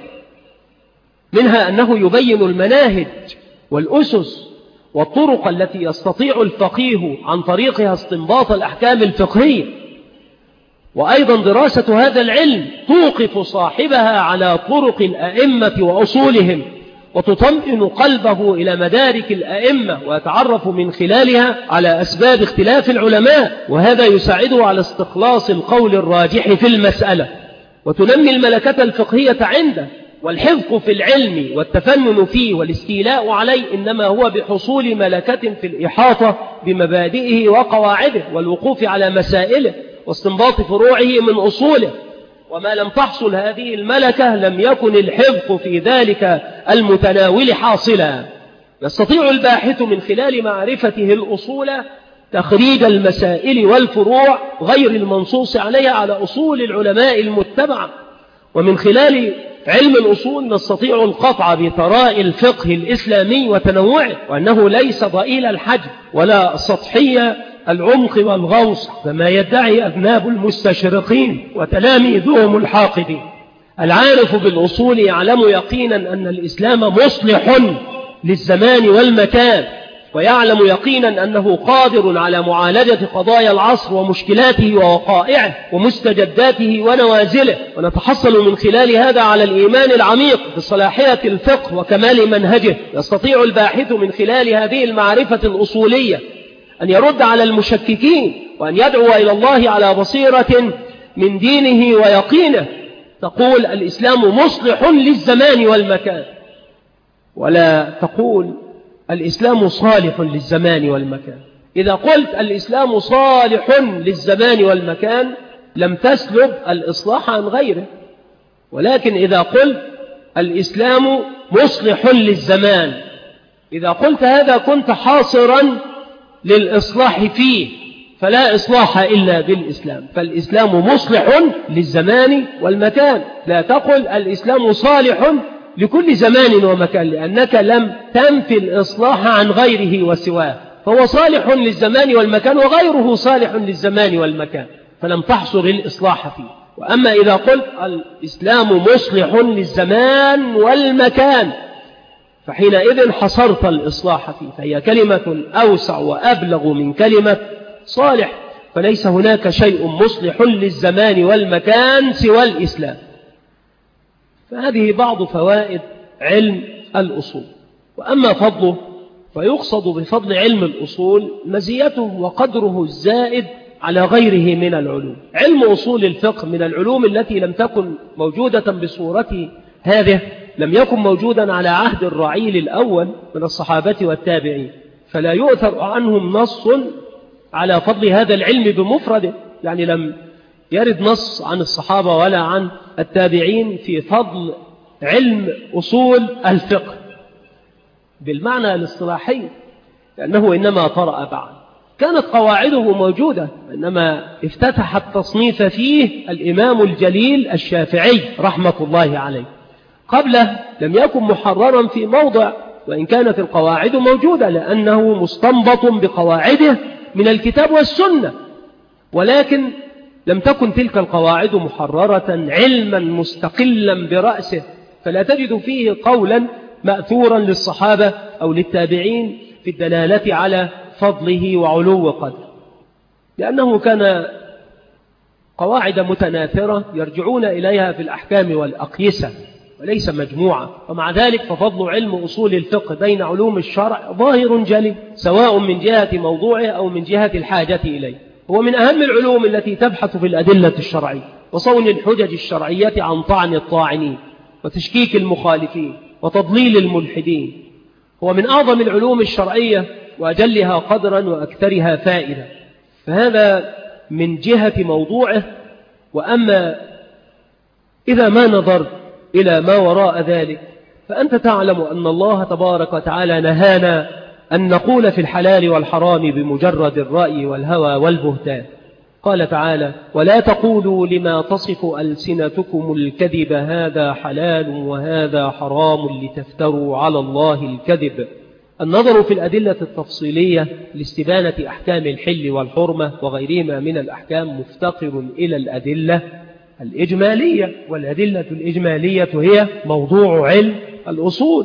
منها أنه يبين المناهج والأسس والطرق التي يستطيع الفقيه عن طريقها استنباط الأحكام الفقهية. وأيضا دراسة هذا العلم توقف صاحبها على طرق الأئمة وأصولهم، وتطمئن قلبه إلى مدارك الأئمة، ويتعرف من خلالها على أسباب اختلاف العلماء، وهذا يساعده على استخلاص القول الراجح في المسألة، وتنمي الملكة الفقهية عنده. والحفظ في العلم والتفنن فيه والاستيلاء عليه إنما هو بحصول ملكة في الإحاطة بمبادئه وقواعده والوقوف على مسائله واستنباط فروعه من أصوله. وما لم تحصل هذه الملكة لم يكن الحفظ في ذلك المتناول حاصلا. يستطيع الباحث من خلال معرفته الأصول تخريج المسائل والفروع غير المنصوص عليها على أصول العلماء المتبعة. ومن خلال علم الأصول نستطيع القطع بثراء الفقه الإسلامي وتنوعه، وأنه ليس ضئيل الحجم ولا سطحي العمق والغوص كما يدعي أذناب المستشرقين وتلاميذهم الحاقدين. العارف بالأصول يعلم يقينا أن الإسلام مصلح للزمان والمكان، ويعلم يقينا أنه قادر على معالجة قضايا العصر ومشكلاته ووقائعه ومستجداته ونوازله. ونتحصل من خلال هذا على الإيمان العميق بصلاحية الفقه وكمال منهجه. يستطيع الباحث من خلال هذه المعرفة الأصولية أن يرد على المشككين، وأن يدعو إلى الله على بصيرة من دينه ويقينه. تقول الإسلام مصلح للزمان والمكان، ولا تقول الإسلام صالح للزمان والمكان. إذا قلت الإسلام صالح للزمان والمكان لم تسلب الإصلاح عن غيره، ولكن إذا قلت الإسلام مصلح للزمان، إذا قلت هذا كنت حاصرا للإصلاح فيه، فلا إصلاح إلا بالإسلام. فالإسلام مصلح للزمان والمكان، لا تقل الإسلام صالح لكل زمان ومكان، لأنك لم تنفي الإصلاح عن غيره وسواه، فهو صالح للزمان والمكان وغيره صالح للزمان والمكان، فلم تحصر الإصلاح فيه. وأما إذا قلت الإسلام مصلح للزمان والمكان فحينئذ حصرت الإصلاح فيه، فهي كلمة أوسع وأبلغ من كلمة صالح، فليس هناك شيء مصلح للزمان والمكان سوى الإسلام. فهذه بعض فوائد علم الأصول. وأما فضله فيقصد بفضل علم الأصول مزيته وقدره الزائد على غيره من العلوم. علم أصول الفقه من العلوم التي لم تكن موجودة بصورة هذه، لم يكن موجودا على عهد الرعيل الأول من الصحابة والتابعين، فلا يؤثر عنهم نص على فضل هذا العلم بمفرده. يعني لم يرد نص عن الصحابة ولا عن التابعين في فضل علم أصول الفقه بالمعنى الاصطلاحي، لأنه إنما طرأ بعد. كانت قواعده موجودة، إنما افتتح التصنيف فيه الإمام الجليل الشافعي رحمة الله عليه. قبله لم يكن محررا في موضع، وإن كانت القواعد موجودة، لأنه مستنبط بقواعده من الكتاب والسنة، ولكن لم تكن تلك القواعد محررة علما مستقلا برأسه، فلا تجد فيه قولا مأثورا للصحابة أو للتابعين في الدلالة على فضله وعلو قدره، لأنه كان قواعد متناثرة يرجعون إليها في الأحكام والأقيسة وليس مجموعة. ومع ذلك ففضل علم أصول الفقه بين علوم الشرع ظاهر جلي، سواء من جهة موضوعه أو من جهة الحاجة إليه. هو من أهم العلوم التي تبحث في الأدلة الشرعية وصون الحجج الشرعية عن طعن الطاعنين وتشكيك المخالفين وتضليل الملحدين. هو من أعظم العلوم الشرعية وأجلها قدرا وأكثرها فائدة، فهذا من جهة موضوعه. وأما إذا ما نظرت إلى ما وراء ذلك فأنت تعلم أن الله تبارك وتعالى نهانا أن نقول في الحلال والحرام بمجرد الرأي والهوى والبهتان. قال تعالى: ولا تقولوا لما تصف ألسنتكم الكذب هذا حلال وهذا حرام لتفتروا على الله الكذب. النظر في الأدلة التفصيلية لاستبانة أحكام الحل والحرمة وغيرهما من الأحكام مفتقر إلى الأدلة الإجمالية، والأدلة الإجمالية هي موضوع علم الأصول،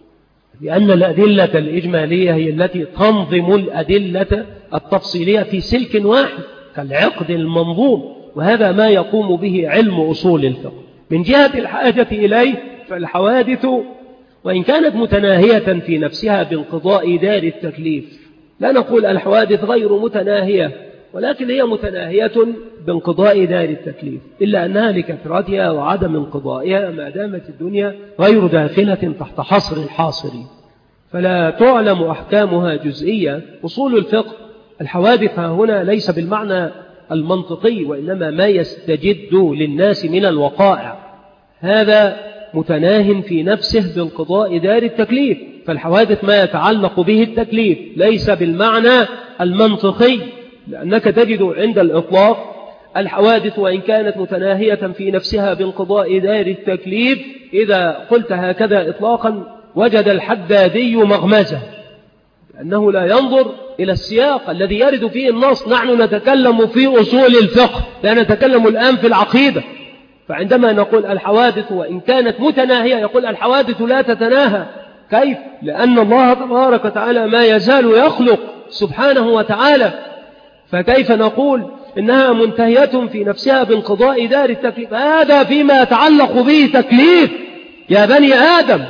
لأن الأدلة الإجمالية هي التي تنظم الأدلة التفصيلية في سلك واحد كالعقد المنظوم، وهذا ما يقوم به علم أصول الفقه. من جهة الحاجة إليه فالحوادث وإن كانت متناهية في نفسها بانقضاء دار التكليف، لا نقول الحوادث غير متناهية، ولكن هي متناهية بانقضاء دار التكليف، إلا أنها لكثرتها وعدم انقضائها ما دامت الدنيا غير داخلة تحت حصر الحاصرين، فلا تعلم أحكامها جزئية. أصول الفقه الحوادث هنا ليس بالمعنى المنطقي، وإنما ما يستجد للناس من الوقائع، هذا متناه في نفسه بانقضاء دار التكليف. فالحوادث ما يتعلق به التكليف ليس بالمعنى المنطقي، لأنك تجد عند الإطلاق الحوادث وإن كانت متناهية في نفسها بانقضاء دار التكليف، إذا قلت هكذا إطلاقا وجد الحدادي مغمزة، لأنه لا ينظر إلى السياق الذي يرد فيه النص. نحن نتكلم في أصول الفقه، لا نتكلم الآن في العقيدة. فعندما نقول الحوادث وإن كانت متناهية، يقول الحوادث لا تتناهى. كيف؟ لأن الله تبارك وتعالى ما يزال يخلق سبحانه وتعالى، فكيف نقول إنها منتهية في نفسها بانقضاء دار التكليف؟ هذا فيما يتعلق به تكليف يا بني آدم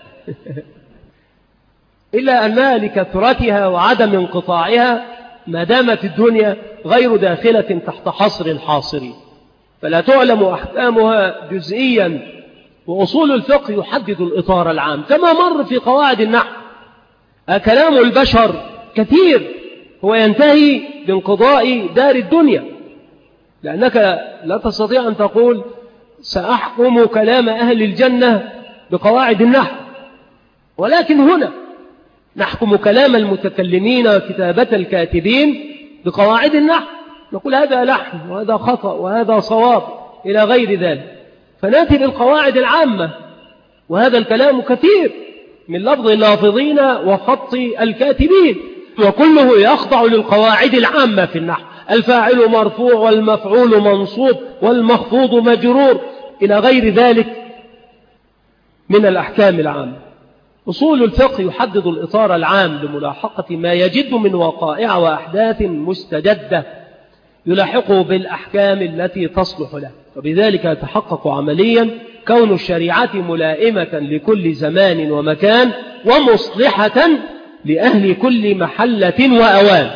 إلا أنها لكثرتها وعدم انقطاعها ما دامت الدنيا غير داخلة تحت حصر الحاصرين، فلا تعلم أحكامها جزئيا. وأصول الفقه يحدد الإطار العام كما مر في قواعد النحو. كلام البشر كثير هو ينتهي بانقضاء دار الدنيا، لأنك لا تستطيع أن تقول سأحكم كلام أهل الجنة بقواعد النحو، ولكن هنا نحكم كلام المتكلمين وكتابة الكاتبين بقواعد النحو، نقول هذا لحن وهذا خطأ وهذا صواب إلى غير ذلك، فنأتي بالقواعد العامة. وهذا الكلام كثير من لفظ اللافظين وخط الكاتبين، وكله يخضع للقواعد العامة في النحو. الفاعل مرفوع والمفعول منصوب والمخفوض مجرور إلى غير ذلك من الأحكام العامة. أصول الفقه يحدد الإطار العام لملاحقة ما يجد من وقائع وأحداث مستجدة يلاحقه بالأحكام التي تصلح له، وبذلك يتحقق عمليا كون الشريعة ملائمة لكل زمان ومكان ومصلحة لأهل كل محلة وأوان.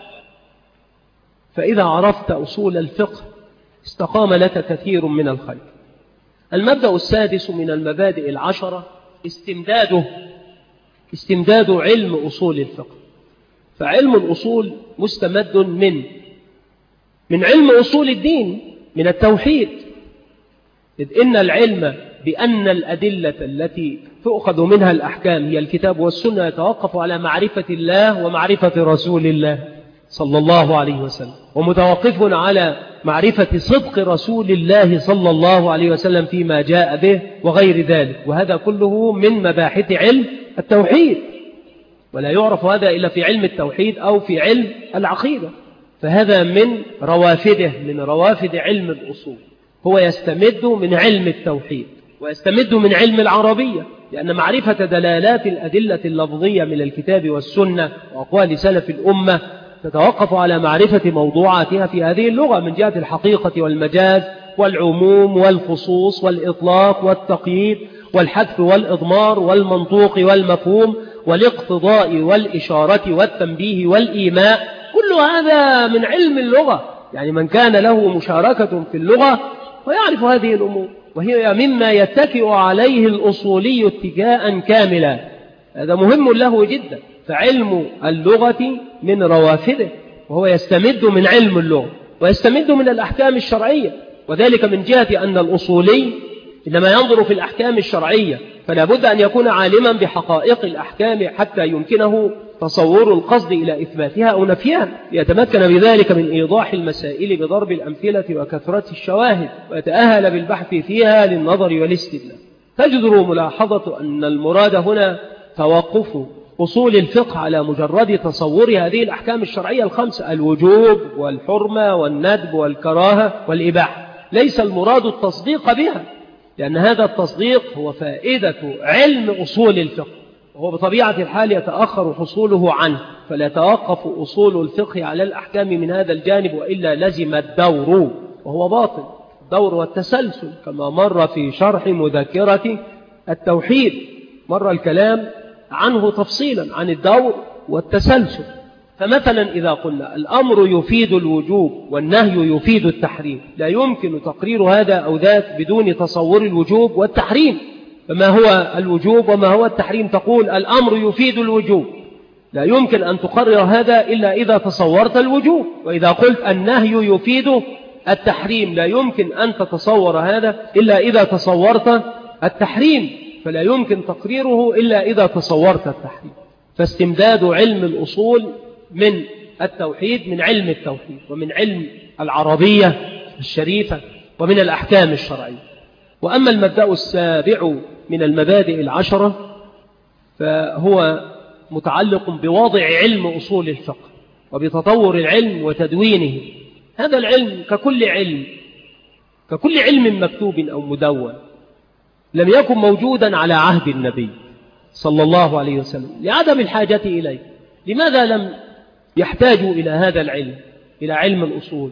فإذا عرفت أصول الفقه استقام لك كثير من الخير. المبدأ السادس من المبادئ العشرة استمداده استمداد علم أصول الفقه. فعلم الأصول مستمد من من علم أصول الدين، من التوحيد، إذ إن العلم بأن الأدلة التي تؤخذ منها الأحكام هي الكتاب والسنة يتوقف على معرفة الله ومعرفة رسول الله صلى الله عليه وسلم، ومتوقف على معرفة صدق رسول الله صلى الله عليه وسلم فيما جاء به وغير ذلك، وهذا كله من مباحث علم التوحيد، ولا يعرف هذا إلا في علم التوحيد أو في علم العقيدة. فهذا من روافده من روافد علم الأصول، هو يستمد من علم التوحيد ويستمد من علم العربية، لأن معرفة دلالات الأدلة اللفظية من الكتاب والسنة وأقوال سلف الأمة تتوقف على معرفة موضوعاتها في هذه اللغة من جهة الحقيقة والمجاز والعموم والخصوص والإطلاق والتقييد والحذف والإضمار والمنطوق والمفهوم والاقتضاء والإشارة والتنبيه والإيماء، كل هذا من علم اللغة. يعني من كان له مشاركة في اللغة ويعرف هذه الأمور، وهي مما يتكئ عليه الأصولي اتكاء كاملا، هذا مهم له جدا. فعلم اللغة من روافده، وهو يستمد من علم اللغة ويستمد من الأحكام الشرعية، وذلك من جهة أن الأصولي إنما ينظر في الأحكام الشرعية، فلا بد أن يكون عالما بحقائق الأحكام حتى يمكنه تصور القصد إلى إثباتها أو نفيها، يتمكن بذلك من إيضاح المسائل بضرب الأمثلة وكثرة الشواهد، ويتأهل بالبحث فيها للنظر والاستدلال. تجدر ملاحظة أن المراد هنا توقف أصول الفقه على مجرد تصور هذه الأحكام الشرعية الخمسة: الوجوب والحرمة والندب والكراهة والإباحة. ليس المراد التصديق بها، لأن هذا التصديق هو فائدة علم أصول الفقه، وهو بطبيعة الحال يتأخر حصوله عنه، فلا يتوقف أصول الفقه على الأحكام من هذا الجانب، وإلا لزم الدور، وهو باطل. الدور والتسلسل كما مر في شرح مذكرة التوحيد، مر الكلام عنه تفصيلا عن الدور والتسلسل. فمثلا إذا قلنا الأمر يفيد الوجوب والنهي يفيد التحريم، لا يمكن تقرير هذا أو ذاك بدون تصور الوجوب والتحريم. فما هو الوجوب وما هو التحريم؟ تقول الأمر يفيد الوجوب، لا يمكن أن تقرر هذا إلا إذا تصورت الوجوب. وإذا قلت النهي يفيد التحريم، لا يمكن أن تتصور هذا إلا إذا تصورت التحريم، فلا يمكن تقريره إلا إذا تصورت التحريم. فاستمداد علم الأصول من التوحيد، من علم التوحيد ومن علم العربية الشريفة ومن الأحكام الشرعية. وأما المبدأ السابع من المبادئ العشرة فهو متعلق بوضع علم أصول الفقه وبتطور العلم وتدوينه. هذا العلم ككل علم ككل علم مكتوب أو مدون لم يكن موجودا على عهد النبي صلى الله عليه وسلم لعدم الحاجة إليه. لماذا لم يحتاجوا إلى هذا العلم، إلى علم الأصول؟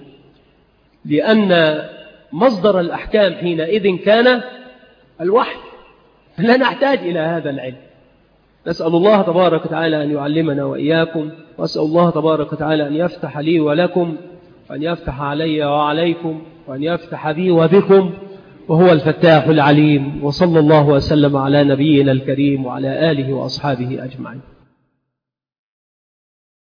لأن مصدر الأحكام حينئذ كان الوحي، لا نحتاج إلى هذا العلم. نسأل الله تبارك وتعالى أن يعلمنا وإياكم، وأسأل الله تبارك وتعالى أن يفتح لي ولكم، وأن يفتح علي وعليكم، وأن يفتح بي وبكم، وهو الفتاح العليم. وصلى الله وسلم على نبينا الكريم وعلى آله وأصحابه أجمعين.